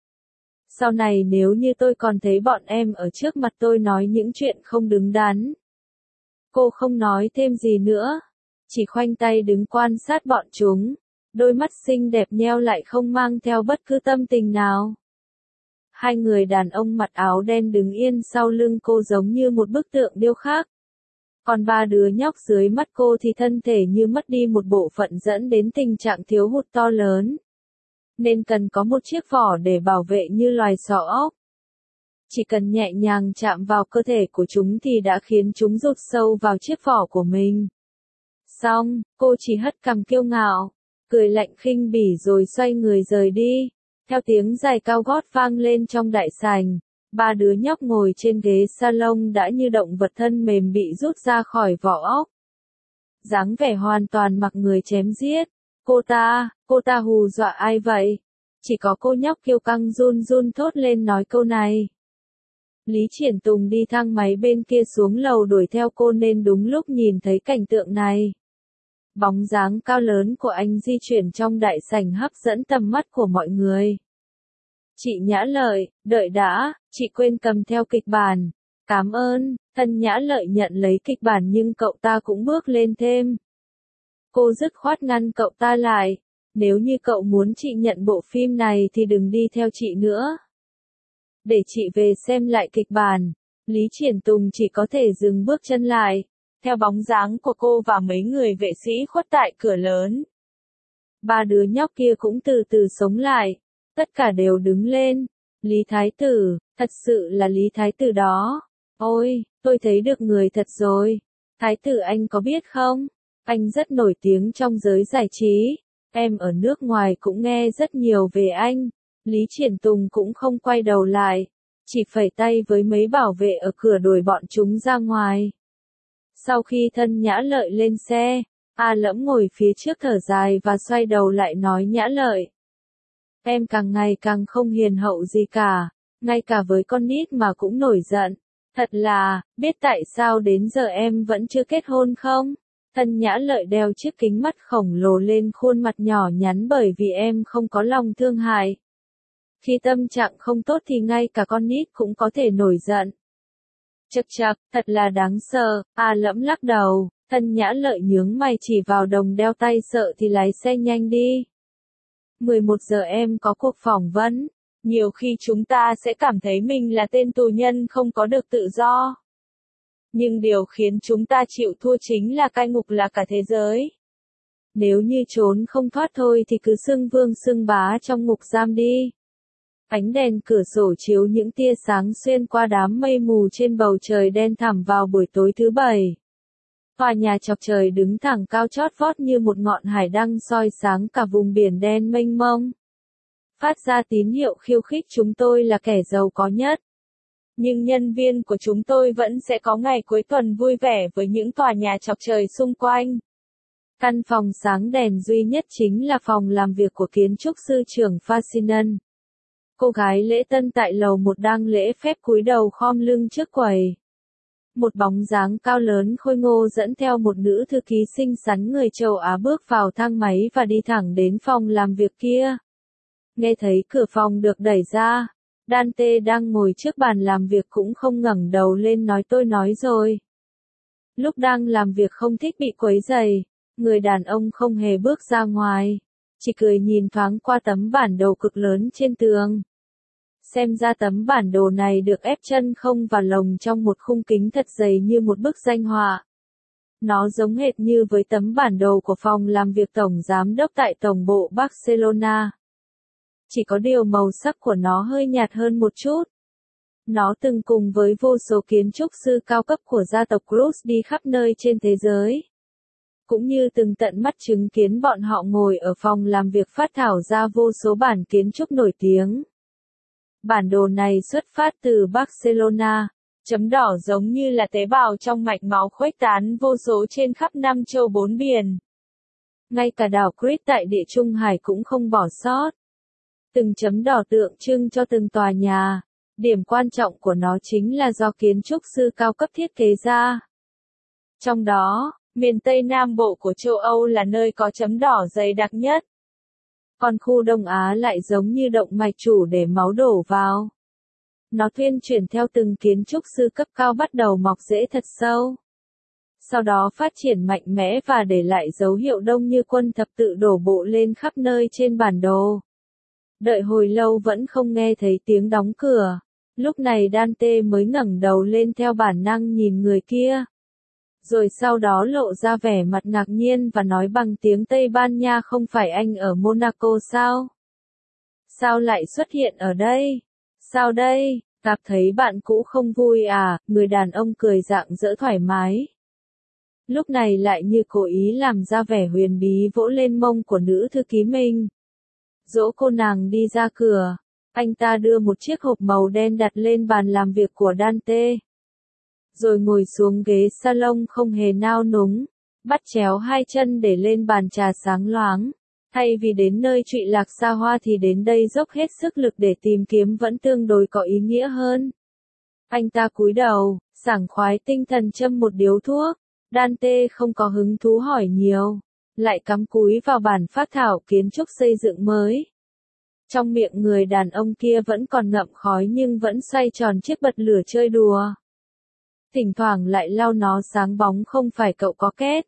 Sau này nếu như tôi còn thấy bọn em ở trước mặt tôi nói những chuyện không đứng đắn. Cô không nói thêm gì nữa, chỉ khoanh tay đứng quan sát bọn chúng, đôi mắt xinh đẹp nheo lại không mang theo bất cứ tâm tình nào. Hai người đàn ông mặc áo đen đứng yên sau lưng cô giống như một bức tượng điêu khắc. Còn ba đứa nhóc dưới mắt cô thì thân thể như mất đi một bộ phận dẫn đến tình trạng thiếu hụt to lớn. Nên cần có một chiếc vỏ để bảo vệ như loài sọ ốc. Chỉ cần nhẹ nhàng chạm vào cơ thể của chúng thì đã khiến chúng rụt sâu vào chiếc vỏ của mình. Xong, cô chỉ hất cằm kiêu ngạo, cười lạnh khinh bỉ rồi xoay người rời đi. Theo tiếng giày cao gót vang lên trong đại sảnh, ba đứa nhóc ngồi trên ghế salon đã như động vật thân mềm bị rút ra khỏi vỏ ốc. Dáng vẻ hoàn toàn mặc người chém giết. Cô ta, cô ta hù dọa ai vậy? Chỉ có cô nhóc kiêu căng run run thốt lên nói câu này. Lý Triển Tùng đi thang máy bên kia xuống lầu đuổi theo cô nên đúng lúc nhìn thấy cảnh tượng này. Bóng dáng cao lớn của anh di chuyển trong đại sảnh hấp dẫn tầm mắt của mọi người. Chị Nhã Lợi, đợi đã, chị quên cầm theo kịch bản. Cảm ơn, Thân Nhã Lợi nhận lấy kịch bản nhưng cậu ta cũng bước lên thêm. Cô dứt khoát ngăn cậu ta lại. Nếu như cậu muốn chị nhận bộ phim này thì đừng đi theo chị nữa. Để chị về xem lại kịch bản. Lý Triển Tùng chỉ có thể dừng bước chân lại. Theo bóng dáng của cô và mấy người vệ sĩ khuất tại cửa lớn. Ba đứa nhóc kia cũng từ từ sống lại. Tất cả đều đứng lên. Lý Thái Tử, thật sự là Lý Thái Tử đó. Ôi, tôi thấy được người thật rồi. Thái Tử anh có biết không? Anh rất nổi tiếng trong giới giải trí. Em ở nước ngoài cũng nghe rất nhiều về anh. Lý Triển Tùng cũng không quay đầu lại. Chỉ phẩy tay với mấy bảo vệ ở cửa đuổi bọn chúng ra ngoài. Sau khi Thân Nhã Lợi lên xe, A Lẫm ngồi phía trước thở dài và xoay đầu lại nói Nhã Lợi. Em càng ngày càng không hiền hậu gì cả, ngay cả với con nít mà cũng nổi giận. Thật là, biết tại sao đến giờ em vẫn chưa kết hôn không? Thân Nhã Lợi đeo chiếc kính mắt khổng lồ lên khuôn mặt nhỏ nhắn bởi vì em không có lòng thương hại. Khi tâm trạng không tốt thì ngay cả con nít cũng có thể nổi giận. Chậc chậc, thật là đáng sợ. A Lẫm lắc đầu, Thân Nhã Lợi nhướng mày chỉ vào đồng đeo tay sợ thì lái xe nhanh đi. mười một giờ em có cuộc phỏng vấn. Nhiều khi chúng ta sẽ cảm thấy mình là tên tù nhân không có được tự do. Nhưng điều khiến chúng ta chịu thua chính là cai ngục là cả thế giới. Nếu như trốn không thoát thôi thì cứ xưng vương xưng bá trong ngục giam đi. Ánh đèn cửa sổ chiếu những tia sáng xuyên qua đám mây mù trên bầu trời đen thẳm vào buổi tối thứ bảy. Tòa nhà chọc trời đứng thẳng cao chót vót như một ngọn hải đăng soi sáng cả vùng biển đen mênh mông. Phát ra tín hiệu khiêu khích chúng tôi là kẻ giàu có nhất. Nhưng nhân viên của chúng tôi vẫn sẽ có ngày cuối tuần vui vẻ với những tòa nhà chọc trời xung quanh. Căn phòng sáng đèn duy nhất chính là phòng làm việc của kiến trúc sư trưởng Fascinan. Cô gái lễ tân tại lầu một đang lễ phép cúi đầu khom lưng trước quầy. Một bóng dáng cao lớn khôi ngô dẫn theo một nữ thư ký xinh xắn người châu Á bước vào thang máy và đi thẳng đến phòng làm việc kia. Nghe thấy cửa phòng được đẩy ra, Dante đang ngồi trước bàn làm việc cũng không ngẩng đầu lên nói tôi nói rồi. Lúc đang làm việc không thích bị quấy rầy, người đàn ông không hề bước ra ngoài, chỉ cười nhìn thoáng qua tấm bản đồ cực lớn trên tường. Xem ra tấm bản đồ này được ép chân không vào lồng trong một khung kính thật dày như một bức danh họa. Nó giống hệt như với tấm bản đồ của phòng làm việc tổng giám đốc tại tổng bộ Barcelona. Chỉ có điều màu sắc của nó hơi nhạt hơn một chút. Nó từng cùng với vô số kiến trúc sư cao cấp của gia tộc Cruz đi khắp nơi trên thế giới. Cũng như từng tận mắt chứng kiến bọn họ ngồi ở phòng làm việc phát thảo ra vô số bản kiến trúc nổi tiếng. Bản đồ này xuất phát từ Barcelona, chấm đỏ giống như là tế bào trong mạch máu khuếch tán vô số trên khắp năm châu bốn biển. Ngay cả đảo Crete tại Địa Trung Hải cũng không bỏ sót. Từng chấm đỏ tượng trưng cho từng tòa nhà, điểm quan trọng của nó chính là do kiến trúc sư cao cấp thiết kế ra. Trong đó, Miền Tây Nam Bộ của châu Âu là nơi có chấm đỏ dày đặc nhất. Còn khu Đông Á lại giống như động mạch chủ để máu đổ vào. Nó thuyên chuyển theo từng kiến trúc sư cấp cao bắt đầu mọc rễ thật sâu. Sau đó phát triển mạnh mẽ và để lại dấu hiệu đông như quân thập tự đổ bộ lên khắp nơi trên bản đồ. Đợi hồi lâu vẫn không nghe thấy tiếng đóng cửa. Lúc này Dante mới ngẩng đầu lên theo bản năng nhìn người kia. Rồi sau đó lộ ra vẻ mặt ngạc nhiên và nói bằng tiếng Tây Ban Nha, không phải anh ở Monaco sao? Sao lại xuất hiện ở đây? Sao đây? Gặp thấy bạn cũ không vui à? Người đàn ông cười rạng rỡ thoải mái. Lúc này lại như cố ý làm ra vẻ huyền bí vỗ lên mông của nữ thư ký mình. Dỗ cô nàng đi ra cửa. Anh ta đưa một chiếc hộp màu đen đặt lên bàn làm việc của Dante. Rồi ngồi xuống ghế salon không hề nao núng, bắt chéo hai chân để lên bàn trà sáng loáng. Thay vì đến nơi trụy lạc xa hoa thì đến đây dốc hết sức lực để tìm kiếm vẫn tương đối có ý nghĩa hơn. Anh ta cúi đầu, sảng khoái tinh thần châm một điếu thuốc. Dante không có hứng thú hỏi nhiều, lại cắm cúi vào bản phác thảo kiến trúc xây dựng mới. Trong miệng người đàn ông kia vẫn còn ngậm khói nhưng vẫn xoay tròn chiếc bật lửa chơi đùa. Thỉnh thoảng lại lau nó sáng bóng, không phải cậu có két.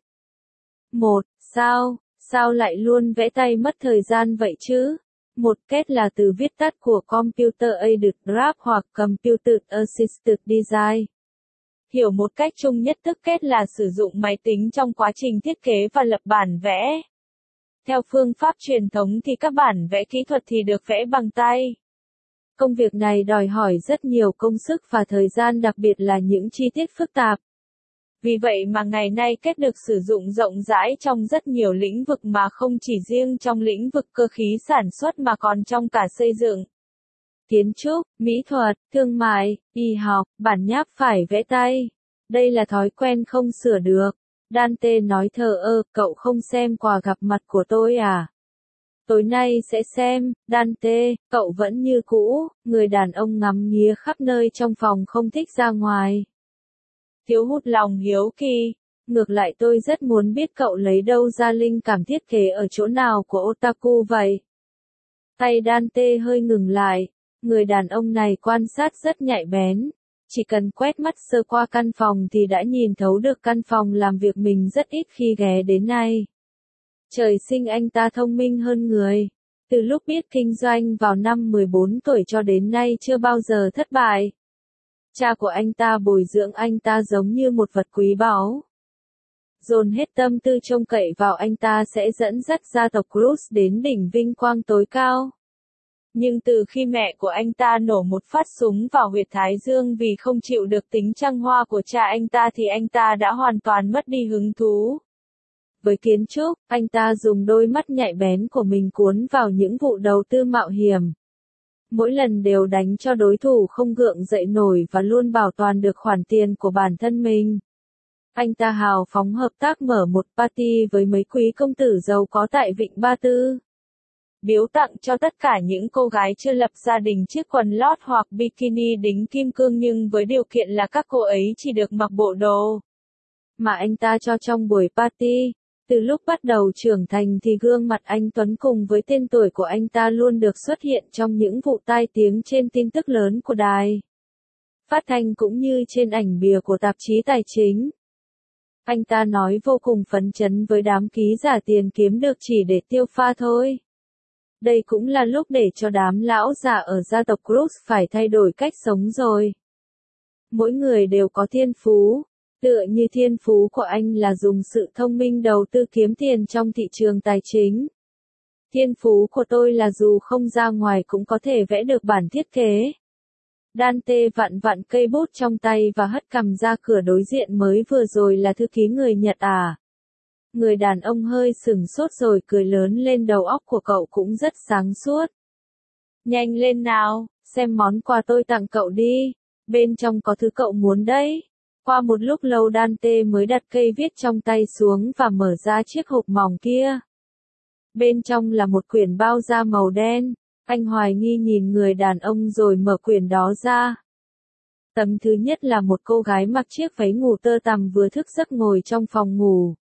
Một, sao, sao lại luôn vẽ tay mất thời gian vậy chứ? Một két là từ viết tắt của Computer Aided Graph hoặc Computer Assisted Design. Hiểu một cách chung nhất, tức két là sử dụng máy tính trong quá trình thiết kế và lập bản vẽ. Theo phương pháp truyền thống thì các bản vẽ kỹ thuật thì được vẽ bằng tay. Công việc này đòi hỏi rất nhiều công sức và thời gian, đặc biệt là những chi tiết phức tạp. Vì vậy mà ngày nay két được sử dụng rộng rãi trong rất nhiều lĩnh vực, mà không chỉ riêng trong lĩnh vực cơ khí sản xuất mà còn trong cả xây dựng, kiến trúc, mỹ thuật, thương mại, y học, bản nháp phải vẽ tay. Đây là thói quen không sửa được. Dante nói thờ ơ, cậu không xem quà gặp mặt của tôi à? Tối nay sẽ xem. Dante, cậu vẫn như cũ. Người đàn ông ngắm nghía khắp nơi trong phòng, không thích ra ngoài. Thiếu hụt lòng hiếu kỳ. Ngược lại tôi rất muốn biết cậu lấy đâu ra linh cảm thiết kế ở chỗ nào của otaku vậy. Tay Dante hơi ngừng lại. Người đàn ông này quan sát rất nhạy bén. Chỉ cần quét mắt sơ qua căn phòng thì đã nhìn thấu được căn phòng làm việc mình rất ít khi ghé đến nay. Trời sinh anh ta thông minh hơn người. Từ lúc biết kinh doanh vào năm mười bốn tuổi cho đến nay chưa bao giờ thất bại. Cha của anh ta bồi dưỡng anh ta giống như một vật quý báu. Dồn hết tâm tư trông cậy vào anh ta sẽ dẫn dắt gia tộc Cruz đến đỉnh vinh quang tối cao. Nhưng từ khi mẹ của anh ta nổ một phát súng vào huyệt thái dương vì không chịu được tính trăng hoa của cha anh ta thì anh ta đã hoàn toàn mất đi hứng thú với kiến trúc. Anh ta dùng đôi mắt nhạy bén của mình cuốn vào những vụ đầu tư mạo hiểm. Mỗi lần đều đánh cho đối thủ không gượng dậy nổi và luôn bảo toàn được khoản tiền của bản thân mình. Anh ta hào phóng hợp tác mở một party với mấy quý công tử giàu có tại Vịnh Ba Tư. Biếu tặng cho tất cả những cô gái chưa lập gia đình chiếc quần lót hoặc bikini đính kim cương, nhưng với điều kiện là các cô ấy chỉ được mặc bộ đồ mà anh ta cho trong buổi party. Từ lúc bắt đầu trưởng thành thì gương mặt anh Tuấn cùng với tên tuổi của anh ta luôn được xuất hiện trong những vụ tai tiếng trên tin tức lớn của đài phát thanh cũng như trên ảnh bìa của tạp chí tài chính. Anh ta nói vô cùng phấn chấn với đám ký giả tiền kiếm được chỉ để tiêu pha thôi. Đây cũng là lúc để cho đám lão già ở gia tộc Cruz phải thay đổi cách sống rồi. Mỗi người đều có thiên phú. Tựa như thiên phú của anh là dùng sự thông minh đầu tư kiếm tiền trong thị trường tài chính. Thiên phú của tôi là dù không ra ngoài cũng có thể vẽ được bản thiết kế. Dante vặn vặn cây bút trong tay và hất cằm ra cửa. Đối diện mới vừa rồi là thư ký người Nhật à? Người đàn ông hơi sửng sốt rồi cười lớn lên, đầu óc của cậu cũng rất sáng suốt. Nhanh lên nào, xem món quà tôi tặng cậu đi. Bên trong có thứ cậu muốn đấy. Qua một lúc lâu Dante mới đặt cây viết trong tay xuống và mở ra chiếc hộp mỏng kia. Bên trong là một quyển bao da màu đen. Anh hoài nghi nhìn người đàn ông rồi mở quyển đó ra. Tấm thứ nhất là một cô gái mặc chiếc váy ngủ tơ tằm vừa thức giấc ngồi trong phòng ngủ.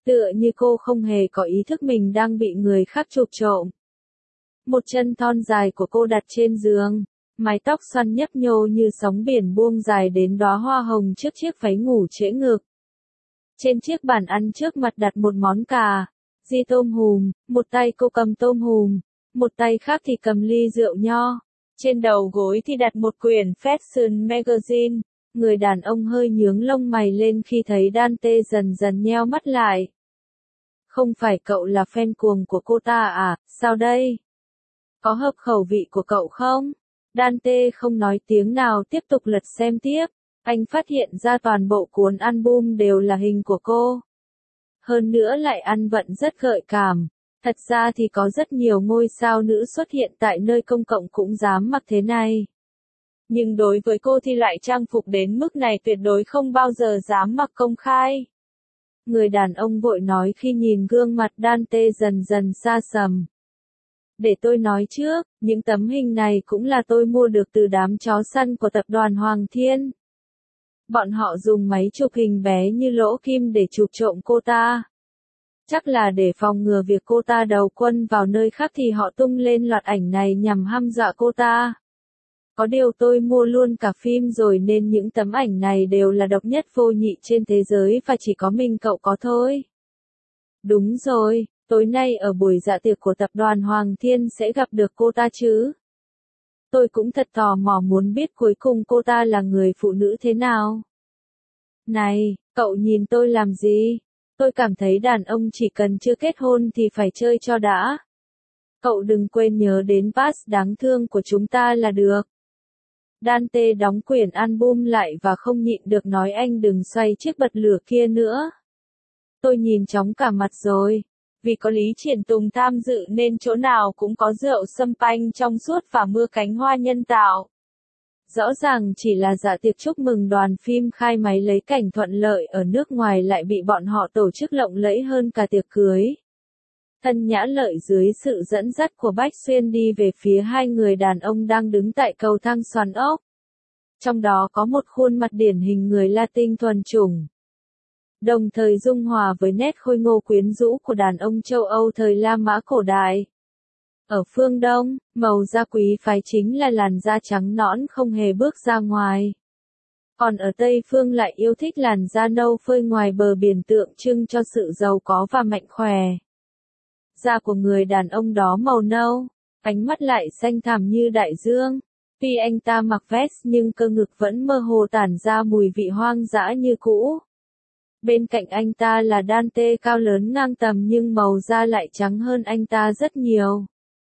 tựa như cô không hề có ý thức mình đang bị người khác chụp trộm. Một chân thon dài của cô đặt trên giường, mái tóc xoăn nhấp nhô như sóng biển buông dài đến đóa hoa hồng trước chiếc váy ngủ trễ ngực. Trên chiếc bàn ăn trước mặt đặt một món cà ri tôm hùm, một tay cô cầm tôm hùm, một tay khác thì cầm ly rượu nho. Trên đầu gối thì đặt một quyển Fashion Magazine. Người đàn ông hơi nhướng lông mày lên khi thấy Dante dần dần nheo mắt lại. Không phải cậu là fan cuồng của cô ta à, sao đây? Có hợp khẩu vị của cậu không? Dante không nói tiếng nào tiếp tục lật xem tiếp. Anh phát hiện ra toàn bộ cuốn album đều là hình của cô. Hơn nữa lại ăn vận rất gợi cảm. Thật ra thì có rất nhiều ngôi sao nữ xuất hiện tại nơi công cộng cũng dám mặc thế này. Nhưng đối với cô thì lại trang phục đến mức này tuyệt đối không bao giờ dám mặc công khai. Người đàn ông vội nói khi nhìn gương mặt Dante dần dần xa sầm. Để tôi nói trước, những tấm hình này cũng là tôi mua được từ đám chó săn của tập đoàn Hoàng Thiên. Bọn họ dùng máy chụp hình bé như lỗ kim để chụp trộm cô ta. Chắc là để phòng ngừa việc cô ta đầu quân vào nơi khác thì họ tung lên loạt ảnh này nhằm hăm dọa cô ta. Có điều tôi mua luôn cả phim rồi nên những tấm ảnh này đều là độc nhất vô nhị trên thế giới và chỉ có mình cậu có thôi. Đúng rồi, tối nay ở buổi dạ tiệc của tập đoàn Hoàng Thiên sẽ gặp được cô ta chứ. Tôi cũng thật tò mò muốn biết cuối cùng cô ta là người phụ nữ thế nào. Này, cậu nhìn tôi làm gì? Tôi cảm thấy đàn ông chỉ cần chưa kết hôn thì phải chơi cho đã. Cậu đừng quên nhớ đến pass đáng thương của chúng ta là được. Dante đóng quyển album lại và không nhịn được nói anh đừng xoay chiếc bật lửa kia nữa. Tôi nhìn chóng cả mặt rồi. Vì có Lý Triển Tùng tham dự nên chỗ nào cũng có rượu sâm panh trong suốt và mưa cánh hoa nhân tạo. Rõ ràng chỉ là dạ tiệc chúc mừng đoàn phim khai máy lấy cảnh thuận lợi ở nước ngoài lại bị bọn họ tổ chức lộng lẫy hơn cả tiệc cưới. Thân Nhã Lợi dưới sự dẫn dắt của Bách Xuyên đi về phía hai người đàn ông đang đứng tại cầu thang xoắn ốc. Trong đó có một khuôn mặt điển hình người Latin thuần chủng. Đồng thời dung hòa với nét khôi ngô quyến rũ của đàn ông châu Âu thời La Mã cổ đại. Ở phương Đông, màu da quý phái chính là làn da trắng nõn không hề bước ra ngoài. Còn ở Tây phương lại yêu thích làn da nâu phơi ngoài bờ biển tượng trưng cho sự giàu có và mạnh khỏe. Da của người đàn ông đó màu nâu, ánh mắt lại xanh thẳm như đại dương. Tuy anh ta mặc vest nhưng cơ ngực vẫn mơ hồ tản ra mùi vị hoang dã như cũ. Bên cạnh anh ta là Dante cao lớn ngang tầm nhưng màu da lại trắng hơn anh ta rất nhiều.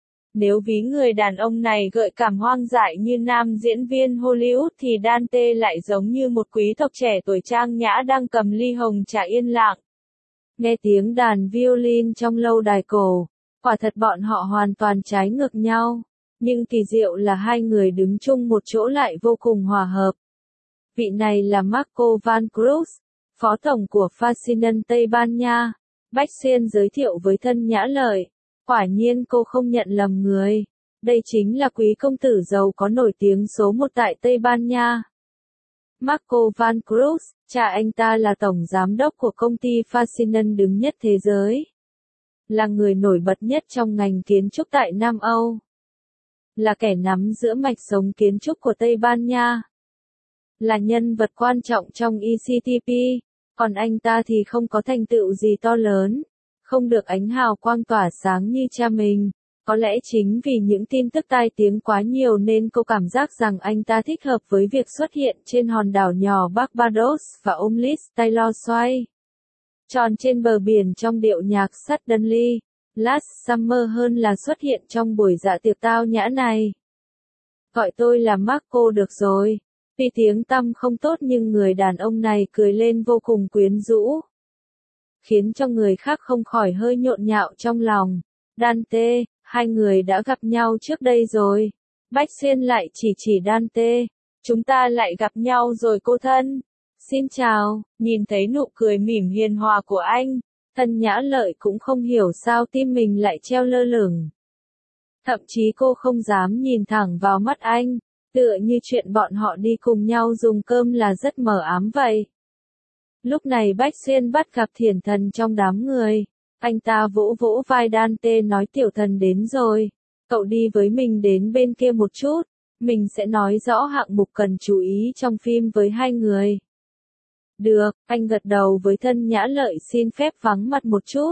Nếu ví người đàn ông này gợi cảm hoang dại như nam diễn viên Hollywood thì Dante lại giống như một quý tộc trẻ tuổi trang nhã đang cầm ly hồng trà yên lặng. Nghe tiếng đàn violin trong lâu đài cổ, quả thật bọn họ hoàn toàn trái ngược nhau, nhưng kỳ diệu là hai người đứng chung một chỗ lại vô cùng hòa hợp. Vị này là Marco Van Cruz, phó tổng của Fashion Tây Ban Nha. Bách Xuyên giới thiệu với Thân Nhã Lợi. Quả nhiên cô không nhận lầm người. Đây chính là quý công tử giàu có nổi tiếng số một tại Tây Ban Nha. Marco Van Cruz, cha anh ta là tổng giám đốc của công ty Fashion đứng nhất thế giới. Là người nổi bật nhất trong ngành kiến trúc tại Nam Âu. Là kẻ nắm giữ mạch sống kiến trúc của Tây Ban Nha. Là nhân vật quan trọng trong e xê tê pê, còn anh ta thì không có thành tựu gì to lớn. Không được ánh hào quang tỏa sáng như cha mình. Có lẽ chính vì những tin tức tai tiếng quá nhiều nên cô cảm giác rằng anh ta thích hợp với việc xuất hiện trên hòn đảo nhỏ Barbados và ôm Liz Taylor xoay tròn trên bờ biển trong điệu nhạc Suddenly Last Summer hơn là xuất hiện trong buổi dạ tiệc tao nhã này. Gọi tôi là Marco được rồi. Tuy tiếng tăm không tốt nhưng người đàn ông này cười lên vô cùng quyến rũ, khiến cho người khác không khỏi hơi nhộn nhạo trong lòng. Dante, hai người đã gặp nhau trước đây rồi. Bách Xuyên lại chỉ chỉ Dante. Chúng ta lại gặp nhau rồi cô thân. Xin chào, nhìn thấy nụ cười mỉm hiền hòa của anh, Thân Nhã Lợi cũng không hiểu sao tim mình lại treo lơ lửng. Thậm chí cô không dám nhìn thẳng vào mắt anh, tựa như chuyện bọn họ đi cùng nhau dùng cơm là rất mờ ám vậy. Lúc này Bách Xuyên bắt gặp Thiển Thần trong đám người. Anh ta vỗ vỗ vai Dante nói tiểu thần đến rồi. Cậu đi với mình đến bên kia một chút. Mình sẽ nói rõ hạng mục cần chú ý trong phim với hai người. Được, anh gật đầu với Thân Nhã Lợi xin phép vắng mặt một chút.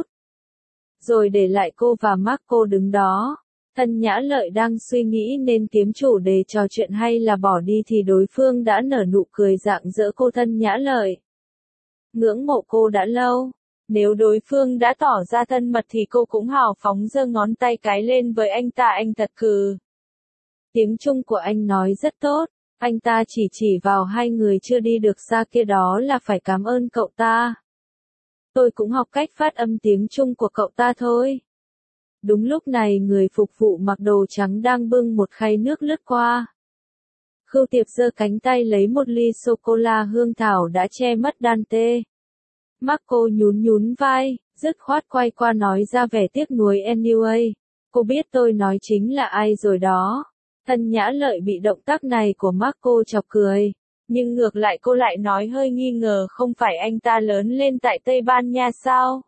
Rồi để lại cô và Marco đứng đó. Thân Nhã Lợi đang suy nghĩ nên kiếm chủ đề trò chuyện hay là bỏ đi thì đối phương đã nở nụ cười rạng rỡ. Cô Thân Nhã Lợi ngưỡng mộ cô đã lâu. Nếu đối phương đã tỏ ra thân mật thì cô cũng hào phóng giơ ngón tay cái lên với anh ta. Anh thật cừ. Tiếng Trung của anh nói rất tốt. Anh ta chỉ chỉ vào hai người chưa đi được xa kia, đó là phải cảm ơn cậu ta. Tôi cũng học cách phát âm tiếng Trung của cậu ta thôi. Đúng lúc này người phục vụ mặc đồ trắng đang bưng một khay nước lướt qua. Khưu Tiệp giơ cánh tay lấy một ly sô-cô-la hương thảo đã che mất Dante. Marco nhún nhún vai, dứt khoát quay qua nói ra vẻ tiếc nuối. Anyway, cô biết tôi nói chính là ai rồi đó. Thân Nhã Lợi bị động tác này của Marco chọc cười. Nhưng ngược lại cô lại nói hơi nghi ngờ, không phải anh ta lớn lên tại Tây Ban Nha sao?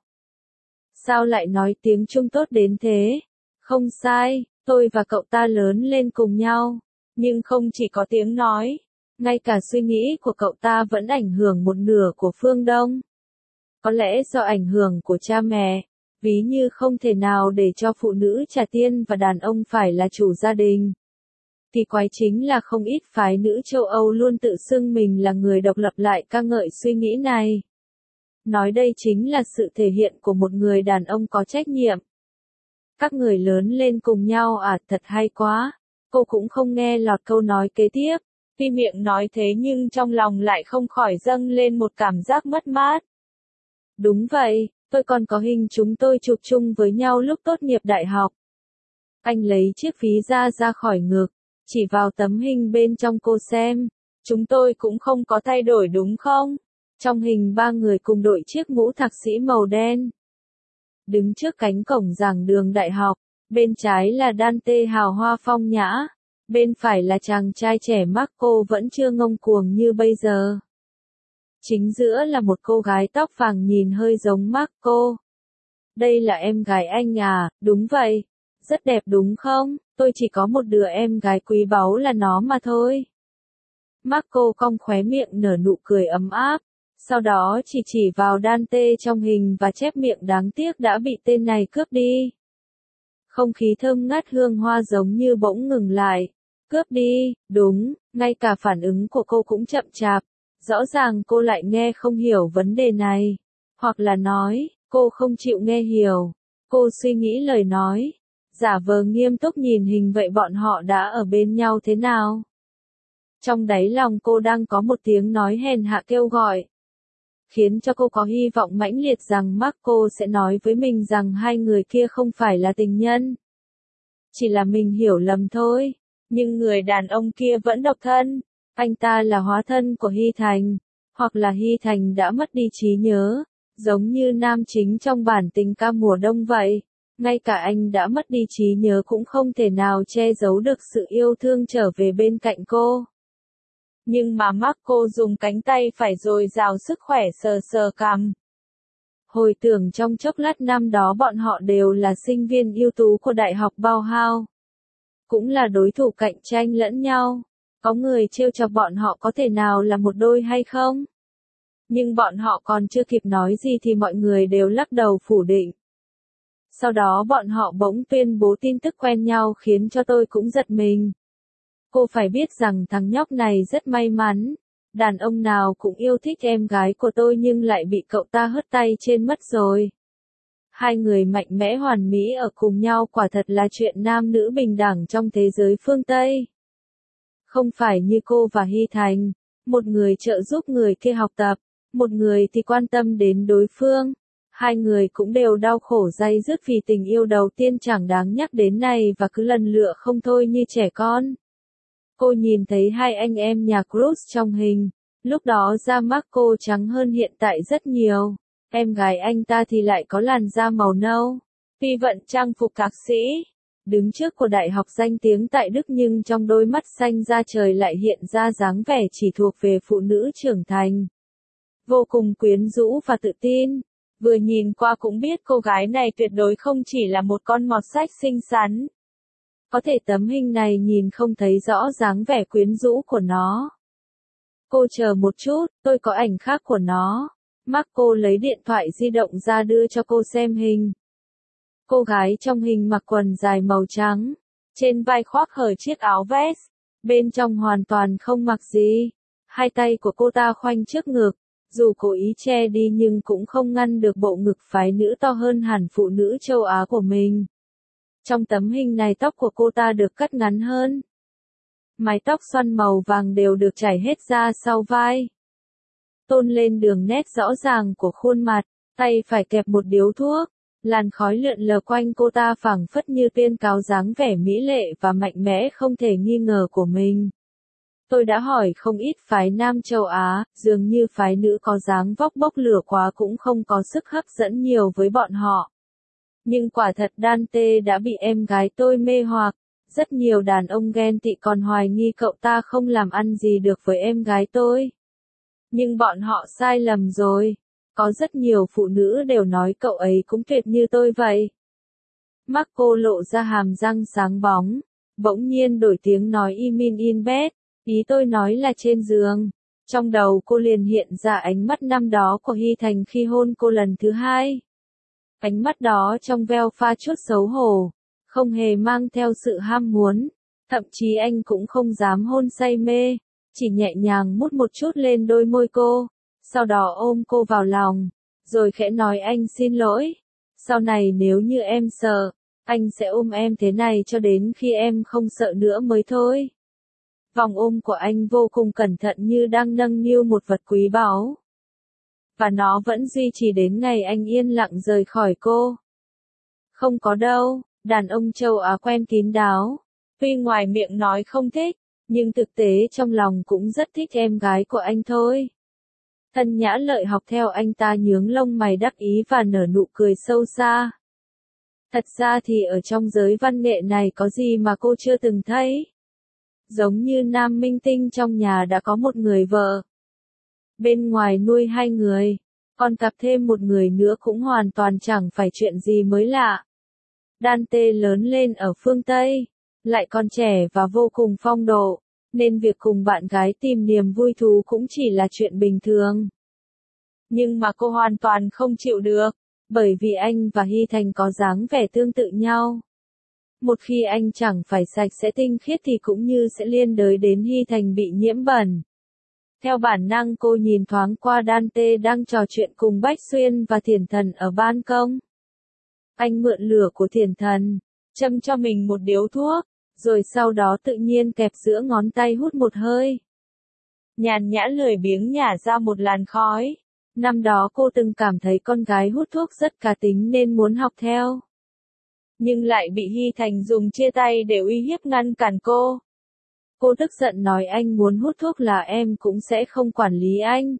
Sao lại nói tiếng Trung tốt đến thế? Không sai, tôi và cậu ta lớn lên cùng nhau. Nhưng không chỉ có tiếng nói, ngay cả suy nghĩ của cậu ta vẫn ảnh hưởng một nửa của phương Đông. Có lẽ do ảnh hưởng của cha mẹ, ví như không thể nào để cho phụ nữ trả tiền và đàn ông phải là chủ gia đình. Thì quái chính là không ít phái nữ châu Âu luôn tự xưng mình là người độc lập lại ca ngợi suy nghĩ này. Nói đây chính là sự thể hiện của một người đàn ông có trách nhiệm. Các người lớn lên cùng nhau à, thật hay quá. Cô cũng không nghe lọt câu nói kế tiếp. Tuy miệng nói thế nhưng trong lòng lại không khỏi dâng lên một cảm giác mất mát. Đúng vậy, tôi còn có hình chúng tôi chụp chung với nhau lúc tốt nghiệp đại học. Anh lấy chiếc ví da ra khỏi ngực, chỉ vào tấm hình bên trong cô xem. Chúng tôi cũng không có thay đổi đúng không? Trong hình ba người cùng đội chiếc mũ thạc sĩ màu đen. Đứng trước cánh cổng giảng đường đại học, bên trái là Dante hào hoa phong nhã, bên phải là chàng trai trẻ Marco vẫn chưa ngông cuồng như bây giờ. Chính giữa là một cô gái tóc vàng nhìn hơi giống Marco. Đây là em gái anh à? Đúng vậy. Rất đẹp đúng không? Tôi chỉ có một đứa em gái quý báu là nó mà thôi. Marco cong khóe miệng nở nụ cười ấm áp. Sau đó chỉ chỉ vào Dante trong hình và chép miệng đáng tiếc đã bị tên này cướp đi. Không khí thơm ngát hương hoa giống như bỗng ngừng lại. Cướp đi, đúng, ngay cả phản ứng của cô cũng chậm chạp. Rõ ràng cô lại nghe không hiểu vấn đề này. Hoặc là nói, cô không chịu nghe hiểu. Cô suy nghĩ lời nói. Giả vờ nghiêm túc nhìn hình vậy bọn họ đã ở bên nhau thế nào? Trong đáy lòng cô đang có một tiếng nói hèn hạ kêu gọi. Khiến cho cô có hy vọng mãnh liệt rằng Marco sẽ nói với mình rằng hai người kia không phải là tình nhân. Chỉ là mình hiểu lầm thôi. Nhưng người đàn ông kia vẫn độc thân. Anh ta là hóa thân của Hy Thành. Hoặc là Hy Thành đã mất đi trí nhớ. Giống như nam chính trong bản tình ca mùa đông vậy. Ngay cả anh đã mất đi trí nhớ cũng không thể nào che giấu được sự yêu thương trở về bên cạnh cô. Nhưng mà Marco dùng cánh tay phải dồi dào sức khỏe sờ sờ cằm. Hồi tưởng trong chốc lát năm đó bọn họ đều là sinh viên ưu tú của Đại học Bauhaus. Cũng là đối thủ cạnh tranh lẫn nhau. Có người trêu chọc bọn họ có thể nào là một đôi hay không? Nhưng bọn họ còn chưa kịp nói gì thì mọi người đều lắc đầu phủ định. Sau đó bọn họ bỗng tuyên bố tin tức quen nhau khiến cho tôi cũng giật mình. Cô phải biết rằng thằng nhóc này rất may mắn. Đàn ông nào cũng yêu thích em gái của tôi nhưng lại bị cậu ta hất tay trên mất rồi. Hai người mạnh mẽ hoàn mỹ ở cùng nhau quả thật là chuyện nam nữ bình đẳng trong thế giới phương Tây. Không phải như cô và Hy Thành, một người trợ giúp người kia học tập, một người thì quan tâm đến đối phương. Hai người cũng đều đau khổ day dứt vì tình yêu đầu tiên chẳng đáng nhắc đến này và cứ lần lựa không thôi như trẻ con. Cô nhìn thấy hai anh em nhà Cruz trong hình, lúc đó da Marco trắng hơn hiện tại rất nhiều, em gái anh ta thì lại có làn da màu nâu. Tuy vận trang phục thạc sĩ, đứng trước của đại học danh tiếng tại Đức nhưng trong đôi mắt xanh da trời lại hiện ra dáng vẻ chỉ thuộc về phụ nữ trưởng thành. vô cùng quyến rũ và tự tin. Vừa nhìn qua cũng biết cô gái này tuyệt đối không chỉ là một con mọt sách xinh xắn. Có thể tấm hình này nhìn không thấy rõ dáng vẻ quyến rũ của nó. Cô chờ một chút, tôi có ảnh khác của nó. Marco lấy điện thoại di động ra đưa cho cô xem hình. Cô gái trong hình mặc quần dài màu trắng, trên vai khoác hở chiếc áo vest, bên trong hoàn toàn không mặc gì. Hai tay của cô ta khoanh trước ngực, dù cố ý che đi nhưng cũng không ngăn được bộ ngực phái nữ to hơn hẳn phụ nữ châu Á của mình. Trong tấm hình này tóc của cô ta được cắt ngắn hơn. Mái tóc xoăn màu vàng đều được chảy hết ra sau vai. Tôn lên đường nét rõ ràng của khuôn mặt, tay phải kẹp một điếu thuốc, làn khói lượn lờ quanh cô ta phảng phất như tuyên cáo dáng vẻ mỹ lệ và mạnh mẽ không thể nghi ngờ của mình. Tôi đã hỏi không ít phái nam châu Á, dường như phái nữ có dáng vóc bốc lửa quá cũng không có sức hấp dẫn nhiều với bọn họ. Nhưng quả thật Dante đã bị em gái tôi mê hoặc, rất nhiều đàn ông ghen tị còn hoài nghi cậu ta không làm ăn gì được với em gái tôi. Nhưng bọn họ sai lầm rồi, có rất nhiều phụ nữ đều nói cậu ấy cũng tuyệt như tôi vậy. Marco lộ ra hàm răng sáng bóng, bỗng nhiên đổi tiếng nói "I mean in bed", ý tôi nói là trên giường. Trong đầu cô liền hiện ra ánh mắt năm đó của Hy Thành khi hôn cô lần thứ hai. Ánh mắt đó trong veo pha chút xấu hổ, không hề mang theo sự ham muốn, thậm chí anh cũng không dám hôn say mê, chỉ nhẹ nhàng mút một chút lên đôi môi cô, sau đó ôm cô vào lòng, rồi khẽ nói anh xin lỗi, sau này nếu như em sợ, anh sẽ ôm em thế này cho đến khi em không sợ nữa mới thôi. Vòng ôm của anh vô cùng cẩn thận như đang nâng niu một vật quý báu. Và nó vẫn duy trì đến ngày anh yên lặng rời khỏi cô. Không có đâu, đàn ông châu Á quen kín đáo. Tuy ngoài miệng nói không thích, nhưng thực tế trong lòng cũng rất thích em gái của anh thôi. Thân Nhã Lợi học theo anh ta nhướng lông mày đắc ý và nở nụ cười sâu xa. Thật ra thì ở trong giới văn nghệ này có gì mà cô chưa từng thấy. Giống như nam minh tinh trong nhà đã có một người vợ. Bên ngoài nuôi hai người, còn cặp thêm một người nữa cũng hoàn toàn chẳng phải chuyện gì mới lạ. Dante lớn lên ở phương Tây, lại còn trẻ và vô cùng phong độ, nên việc cùng bạn gái tìm niềm vui thú cũng chỉ là chuyện bình thường. Nhưng mà cô hoàn toàn không chịu được, bởi vì anh và Hy Thành có dáng vẻ tương tự nhau. Một khi anh chẳng phải sạch sẽ tinh khiết thì cũng như sẽ liên đới đến Hy Thành bị nhiễm bẩn. Theo bản năng cô nhìn thoáng qua Dante đang trò chuyện cùng Bách Xuyên và Thiển Thần ở ban công. Anh mượn lửa của Thiển Thần, châm cho mình một điếu thuốc, rồi sau đó tự nhiên kẹp giữa ngón tay hút một hơi. Nhàn nhã lười biếng nhả ra một làn khói. Năm đó cô từng cảm thấy con gái hút thuốc rất cá tính nên muốn học theo. Nhưng lại bị Hy Thành dùng chia tay để uy hiếp ngăn cản cô. Cô tức giận nói anh muốn hút thuốc là em cũng sẽ không quản lý anh.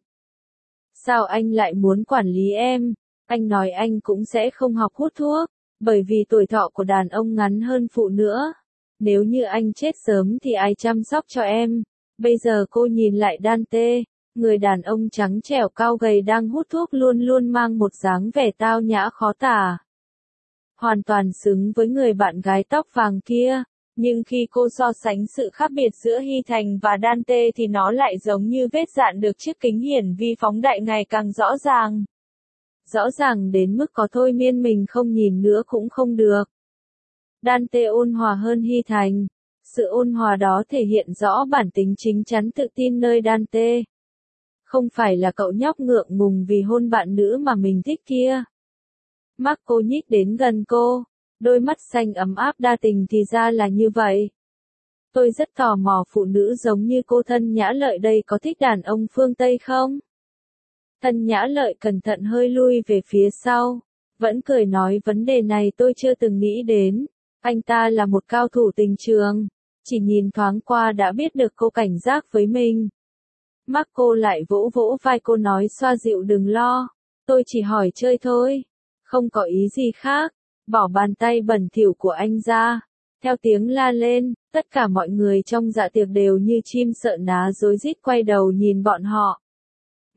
Sao anh lại muốn quản lý em? Anh nói anh cũng sẽ không học hút thuốc, bởi vì tuổi thọ của đàn ông ngắn hơn phụ nữa. Nếu như anh chết sớm thì ai chăm sóc cho em? Bây giờ cô nhìn lại Dante, người đàn ông trắng trẻo cao gầy đang hút thuốc luôn luôn mang một dáng vẻ tao nhã khó tả. Hoàn toàn xứng với người bạn gái tóc vàng kia. Nhưng khi cô so sánh sự khác biệt giữa Hy Thành và Dante thì nó lại giống như vết dạn được chiếc kính hiển vi phóng đại ngày càng rõ ràng. Rõ ràng đến mức có thôi miên mình không nhìn nữa cũng không được. Dante ôn hòa hơn Hy Thành. Sự ôn hòa đó thể hiện rõ bản tính chính chắn tự tin nơi Dante. Không phải là cậu nhóc ngượng ngùng vì hôn bạn nữ mà mình thích kia. Marco nhích đến gần cô. Đôi mắt xanh ấm áp đa tình thì ra là như vậy. Tôi rất tò mò phụ nữ giống như cô Thân Nhã Lợi đây có thích đàn ông phương Tây không? Thân Nhã Lợi cẩn thận hơi lui về phía sau, vẫn cười nói vấn đề này tôi chưa từng nghĩ đến. Anh ta là một cao thủ tình trường, chỉ nhìn thoáng qua đã biết được cô cảnh giác với mình. Marco lại vỗ vỗ vai cô nói xoa dịu đừng lo, tôi chỉ hỏi chơi thôi, không có ý gì khác. Bỏ bàn tay bẩn thỉu của anh ra. Theo tiếng la lên, tất cả mọi người trong dạ tiệc đều như chim sợ ná rối rít quay đầu nhìn bọn họ.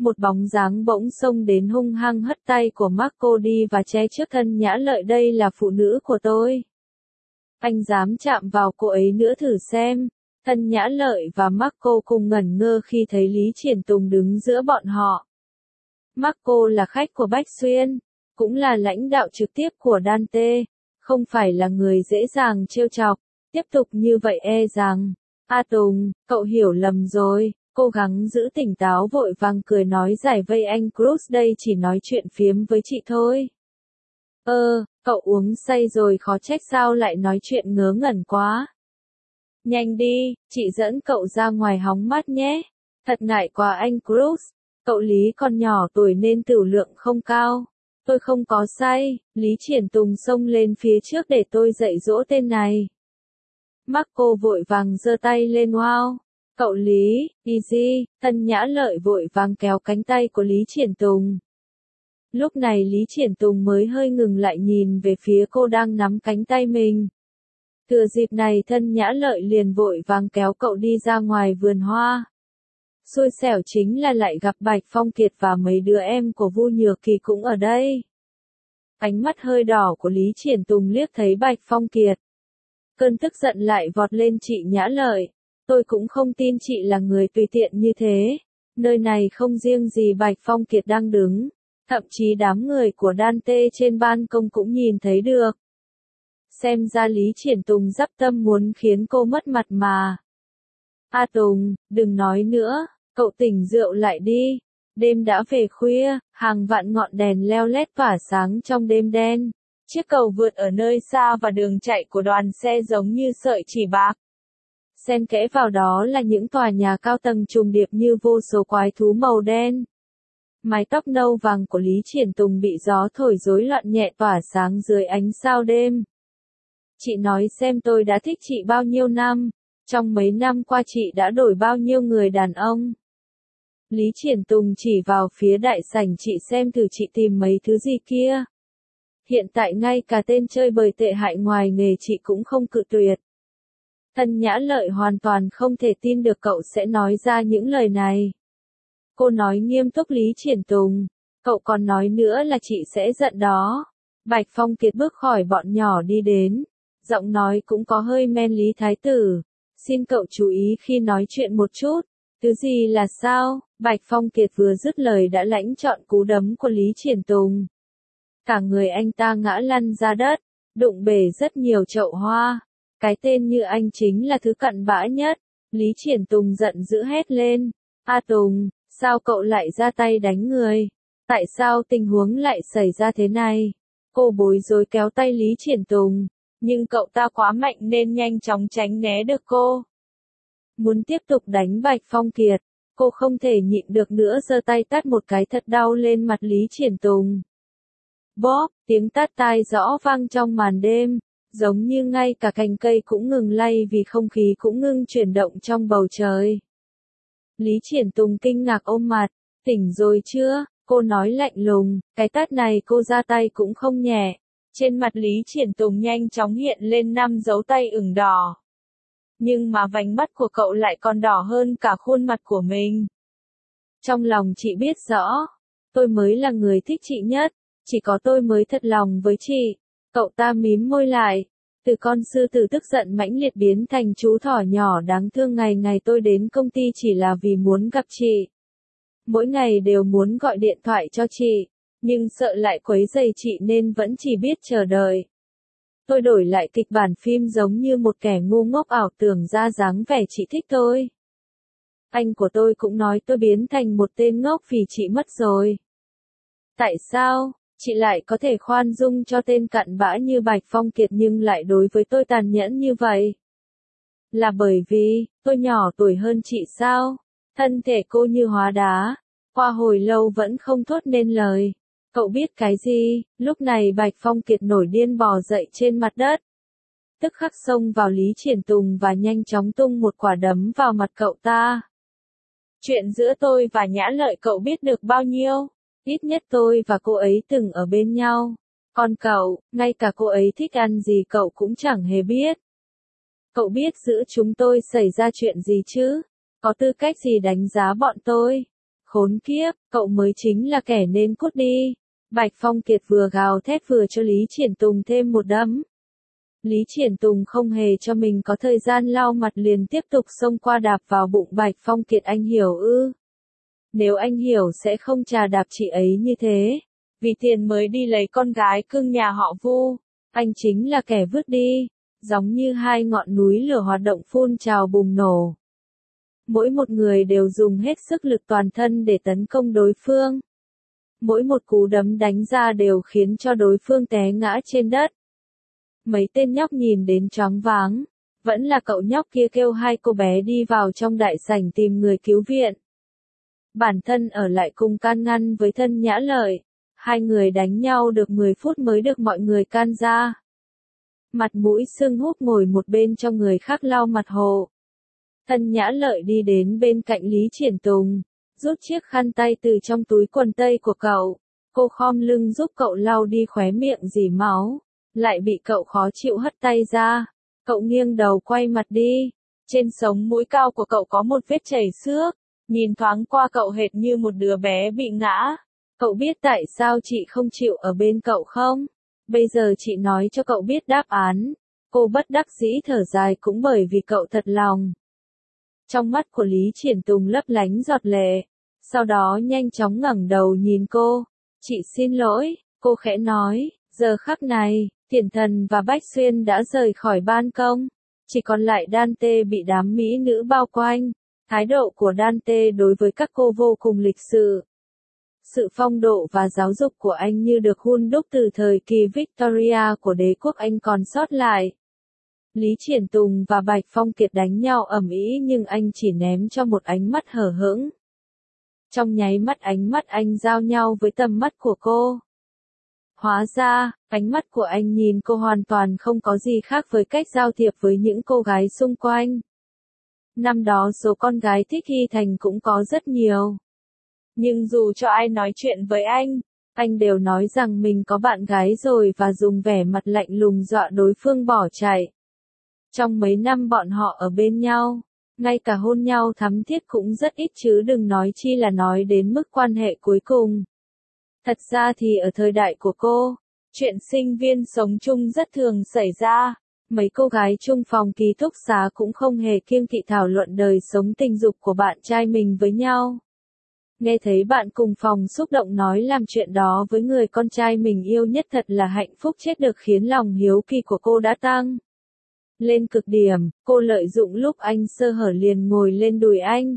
Một bóng dáng bỗng xông đến hung hăng hất tay của Marco đi và che trước thân Nhã Lợi, đây là phụ nữ của tôi. Anh dám chạm vào cô ấy nữa thử xem. Thân Nhã Lợi và Marco cùng ngẩn ngơ khi thấy Lý Triển Tùng đứng giữa bọn họ. Marco là khách của Bách Xuyên, cũng là lãnh đạo trực tiếp của Dante, không phải là người dễ dàng trêu chọc, tiếp tục như vậy e rằng, A Tùng, cậu hiểu lầm rồi, cố gắng giữ tỉnh táo vội vàng cười nói giải vây anh Cruz đây chỉ nói chuyện phiếm với chị thôi. Ơ, cậu uống say rồi khó trách sao lại nói chuyện ngớ ngẩn quá. Nhanh đi, chị dẫn cậu ra ngoài hóng mát nhé. Thật ngại quá anh Cruz, cậu Lý còn nhỏ tuổi nên tửu lượng không cao. Tôi không có say, Lý Triển Tùng xông lên phía trước để tôi dạy dỗ tên này. Marco vội vàng giơ tay lên wow. Cậu Lý, easy, Thân Nhã Lợi vội vàng kéo cánh tay của Lý Triển Tùng. Lúc này Lý Triển Tùng mới hơi ngừng lại nhìn về phía cô đang nắm cánh tay mình. Thừa dịp này Thân Nhã Lợi liền vội vàng kéo cậu đi ra ngoài vườn hoa. Xui xẻo chính là lại gặp Bạch Phong Kiệt và mấy đứa em của Vu Nhược Kỳ cũng ở đây. Ánh mắt hơi đỏ của Lý Triển Tùng liếc thấy Bạch Phong Kiệt. Cơn tức giận lại vọt lên chị Nhã Lợi. Tôi cũng không tin chị là người tùy tiện như thế. Nơi này không riêng gì Bạch Phong Kiệt đang đứng, thậm chí đám người của Dante trên ban công cũng nhìn thấy được. Xem ra Lý Triển Tùng dắp tâm muốn khiến cô mất mặt mà. A Tùng, đừng nói nữa, cậu tỉnh rượu lại đi. Đêm đã về khuya, hàng vạn ngọn đèn leo lét tỏa sáng trong đêm đen. Chiếc cầu vượt ở nơi xa và đường chạy của đoàn xe giống như sợi chỉ bạc. Xen kẽ vào đó là những tòa nhà cao tầng trùng điệp như vô số quái thú màu đen. Mái tóc nâu vàng của Lý Triển Tùng bị gió thổi rối loạn nhẹ tỏa sáng dưới ánh sao đêm. Chị nói xem tôi đã thích chị bao nhiêu năm, trong mấy năm qua chị đã đổi bao nhiêu người đàn ông. Lý Triển Tùng chỉ vào phía đại sảnh chị xem thử chị tìm mấy thứ gì kia. Hiện tại ngay cả tên chơi bời tệ hại ngoài nghề chị cũng không cự tuyệt. Thân Nhã Lợi hoàn toàn không thể tin được cậu sẽ nói ra những lời này. Cô nói nghiêm túc Lý Triển Tùng, cậu còn nói nữa là chị sẽ giận đó. Bạch Phong Kiệt bước khỏi bọn nhỏ đi đến, giọng nói cũng có hơi men Lý Thái Tử. Xin cậu chú ý khi nói chuyện một chút. Thứ gì là sao? Bạch Phong Kiệt vừa dứt lời đã lãnh trọn cú đấm của Lý Triển Tùng. Cả người anh ta ngã lăn ra đất, đụng bể rất nhiều chậu hoa. Cái tên như anh chính là thứ cặn bã nhất. Lý Triển Tùng giận dữ hét lên. A Tùng, sao cậu lại ra tay đánh người? Tại sao tình huống lại xảy ra thế này? Cô bối rối kéo tay Lý Triển Tùng, nhưng cậu ta quá mạnh nên nhanh chóng tránh né được cô. Muốn tiếp tục đánh Bạch Phong Kiệt, cô không thể nhịn được nữa giơ tay tát một cái thật đau lên mặt Lý Triển Tùng. Bóp, tiếng tát tai rõ vang trong màn đêm, giống như ngay cả cành cây cũng ngừng lay vì không khí cũng ngưng chuyển động trong bầu trời. Lý Triển Tùng kinh ngạc ôm mặt, tỉnh rồi chưa? Cô nói lạnh lùng, cái tát này cô ra tay cũng không nhẹ. Trên mặt Lý Triển Tùng nhanh chóng hiện lên năm dấu tay ửng đỏ. Nhưng mà vành mắt của cậu lại còn đỏ hơn cả khuôn mặt của mình. Trong lòng chị biết rõ, tôi mới là người thích chị nhất, chỉ có tôi mới thật lòng với chị. Cậu ta mím môi lại, từ con sư tử tức giận mãnh liệt biến thành chú thỏ nhỏ đáng thương. Ngày ngày tôi đến công ty chỉ là vì muốn gặp chị. Mỗi ngày đều muốn gọi điện thoại cho chị, nhưng sợ lại quấy rầy chị nên vẫn chỉ biết chờ đợi. Tôi đổi lại kịch bản phim giống như một kẻ ngu ngốc ảo tưởng ra dáng vẻ chị thích tôi. Anh của tôi cũng nói tôi biến thành một tên ngốc vì chị mất rồi. Tại sao, chị lại có thể khoan dung cho tên cặn bã như Bạch Phong Kiệt nhưng lại đối với tôi tàn nhẫn như vậy? Là bởi vì, tôi nhỏ tuổi hơn chị sao? Thân thể cô như hóa đá, qua hồi lâu vẫn không thốt nên lời. Cậu biết cái gì? Lúc này Bạch Phong Kiệt nổi điên bò dậy trên mặt đất. Tức khắc xông vào Lý Triển Tùng và nhanh chóng tung một quả đấm vào mặt cậu ta. Chuyện giữa tôi và Nhã Lợi cậu biết được bao nhiêu? Ít nhất tôi và cô ấy từng ở bên nhau. Còn cậu, ngay cả cô ấy thích ăn gì cậu cũng chẳng hề biết. Cậu biết giữa chúng tôi xảy ra chuyện gì chứ? Có tư cách gì đánh giá bọn tôi? Khốn kiếp, cậu mới chính là kẻ nên cút đi. Bạch Phong Kiệt vừa gào thét vừa cho Lý Triển Tùng thêm một đấm. Lý Triển Tùng không hề cho mình có thời gian lau mặt liền tiếp tục xông qua đạp vào bụng Bạch Phong Kiệt. Anh hiểu ư? Nếu anh hiểu sẽ không chà đạp chị ấy như thế. Vì tiền mới đi lấy con gái cưng nhà họ Vu. Anh chính là kẻ vứt đi. Giống như hai ngọn núi lửa hoạt động phun trào bùng nổ. Mỗi một người đều dùng hết sức lực toàn thân để tấn công đối phương. Mỗi một cú đấm đánh ra đều khiến cho đối phương té ngã trên đất. Mấy tên nhóc nhìn đến choáng váng. Vẫn là cậu nhóc kia kêu hai cô bé đi vào trong đại sảnh tìm người cứu viện. Bản thân ở lại cùng can ngăn với Thân Nhã Lợi. Hai người đánh nhau được mười phút mới được mọi người can ra. Mặt mũi sưng húp ngồi một bên cho người khác lau mặt hộ. Thân Nhã Lợi đi đến bên cạnh Lý Triển Tùng, rút chiếc khăn tay từ trong túi quần tây của cậu. Cô khom lưng giúp cậu lau đi khóe miệng rỉ máu, lại bị cậu khó chịu hất tay ra. Cậu nghiêng đầu quay mặt đi. Trên sống mũi cao của cậu có một vết chảy xước, nhìn thoáng qua cậu hệt như một đứa bé bị ngã. Cậu biết tại sao chị không chịu ở bên cậu không? Bây giờ chị nói cho cậu biết đáp án. Cô bất đắc dĩ thở dài cũng bởi vì cậu thật lòng. Trong mắt của Lý Triển Tùng lấp lánh giọt lệ. Sau đó nhanh chóng ngẩng đầu nhìn cô. Chị xin lỗi, cô khẽ nói. Giờ khắc này, Thiển Thần và Bách Xuyên đã rời khỏi ban công. Chỉ còn lại Dante bị đám mỹ nữ bao quanh. Thái độ của Dante đối với các cô vô cùng lịch sự. Sự phong độ và giáo dục của anh như được hun đúc từ thời kỳ Victoria của đế quốc Anh còn sót lại. Lý Triển Tùng và Bạch Phong Kiệt đánh nhau ầm ĩ nhưng anh chỉ ném cho một ánh mắt hờ hững. Trong nháy mắt ánh mắt anh giao nhau với tầm mắt của cô. Hóa ra, ánh mắt của anh nhìn cô hoàn toàn không có gì khác với cách giao thiệp với những cô gái xung quanh. Năm đó số con gái thích Hy Thành cũng có rất nhiều. Nhưng dù cho ai nói chuyện với anh, anh đều nói rằng mình có bạn gái rồi và dùng vẻ mặt lạnh lùng dọa đối phương bỏ chạy. Trong mấy năm bọn họ ở bên nhau, ngay cả hôn nhau thắm thiết cũng rất ít chứ đừng nói chi là nói đến mức quan hệ cuối cùng. Thật ra thì ở thời đại của cô, chuyện sinh viên sống chung rất thường xảy ra. Mấy cô gái chung phòng ký túc xá cũng không hề kiêng kỵ thảo luận đời sống tình dục của bạn trai mình với nhau. Nghe thấy bạn cùng phòng xúc động nói làm chuyện đó với người con trai mình yêu nhất thật là hạnh phúc chết được khiến lòng hiếu kỳ của cô đã tăng lên cực điểm. Cô lợi dụng lúc anh sơ hở liền ngồi lên đùi anh.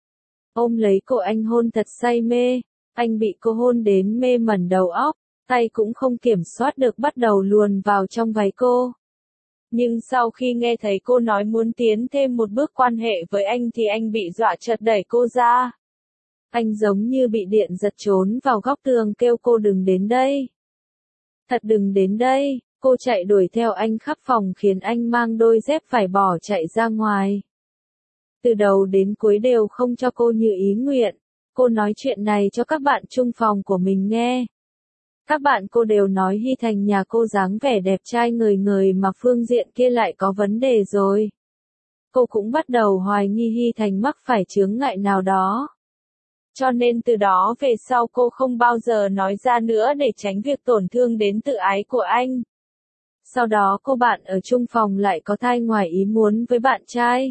Ôm lấy cổ anh hôn thật say mê. Anh bị cô hôn đến mê mẩn đầu óc, tay cũng không kiểm soát được bắt đầu luồn vào trong váy cô. Nhưng sau khi nghe thấy cô nói muốn tiến thêm một bước quan hệ với anh thì anh bị dọa chợt đẩy cô ra. Anh giống như bị điện giật trốn vào góc tường kêu cô đừng đến đây. Thật đừng đến đây, cô chạy đuổi theo anh khắp phòng khiến anh mang đôi dép phải bỏ chạy ra ngoài. Từ đầu đến cuối đều không cho cô như ý nguyện. Cô nói chuyện này cho các bạn chung phòng của mình nghe. Các bạn cô đều nói Hy Thành nhà cô dáng vẻ đẹp trai ngời ngời mà phương diện kia lại có vấn đề rồi. Cô cũng bắt đầu hoài nghi Hy Thành mắc phải chướng ngại nào đó. Cho nên từ đó về sau cô không bao giờ nói ra nữa để tránh việc tổn thương đến tự ái của anh. Sau đó cô bạn ở chung phòng lại có thai ngoài ý muốn với bạn trai.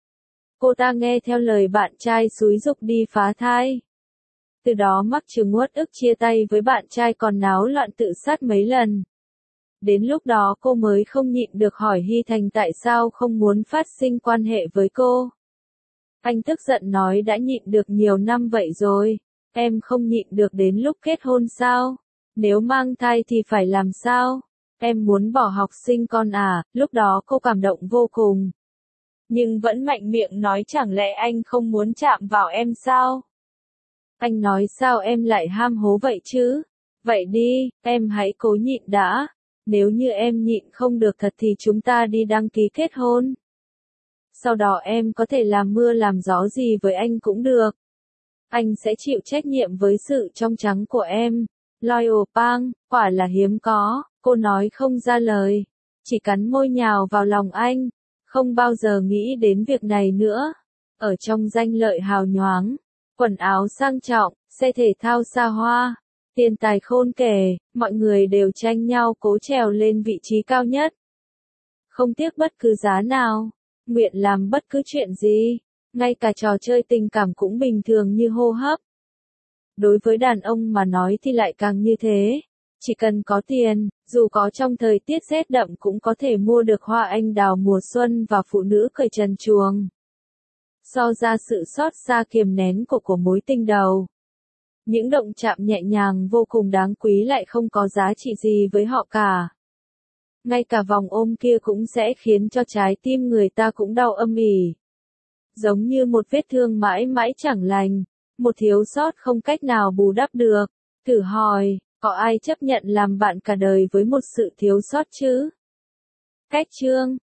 Cô ta nghe theo lời bạn trai xúi giục đi phá thai. Từ đó mắc chứng uất ức chia tay với bạn trai còn náo loạn tự sát mấy lần. Đến lúc đó cô mới không nhịn được hỏi Hy Thành tại sao không muốn phát sinh quan hệ với cô. Anh tức giận nói đã nhịn được nhiều năm vậy rồi, em không nhịn được đến lúc kết hôn sao? Nếu mang thai thì phải làm sao? Em muốn bỏ học sinh con à? Lúc đó cô cảm động vô cùng. Nhưng vẫn mạnh miệng nói chẳng lẽ anh không muốn chạm vào em sao? Anh nói sao em lại ham hố vậy chứ? Vậy đi, em hãy cố nhịn đã. Nếu như em nhịn không được thật thì chúng ta đi đăng ký kết hôn. Sau đó em có thể làm mưa làm gió gì với anh cũng được. Anh sẽ chịu trách nhiệm với sự trong trắng của em. Loyal Pang, quả là hiếm có, cô nói không ra lời. Chỉ cắn môi nhào vào lòng anh. Không bao giờ nghĩ đến việc này nữa. Ở trong danh lợi hào nhoáng. quần áo sang trọng, xe thể thao xa hoa, tiền tài khôn kể, mọi người đều tranh nhau cố trèo lên vị trí cao nhất. Không tiếc bất cứ giá nào, nguyện làm bất cứ chuyện gì, ngay cả trò chơi tình cảm cũng bình thường như hô hấp. Đối với đàn ông mà nói thì lại càng như thế. Chỉ cần có tiền, dù có trong thời tiết rét đậm cũng có thể mua được hoa anh đào mùa xuân và phụ nữ cởi trần truồng. So ra sự xót xa kiềm nén của của mối tình đầu. Những động chạm nhẹ nhàng vô cùng đáng quý lại không có giá trị gì với họ cả. Ngay cả vòng ôm kia cũng sẽ khiến cho trái tim người ta cũng đau âm ỉ. Giống như một vết thương mãi mãi chẳng lành, một thiếu sót không cách nào bù đắp được. Thử hỏi, có ai chấp nhận làm bạn cả đời với một sự thiếu sót chứ? Cách chương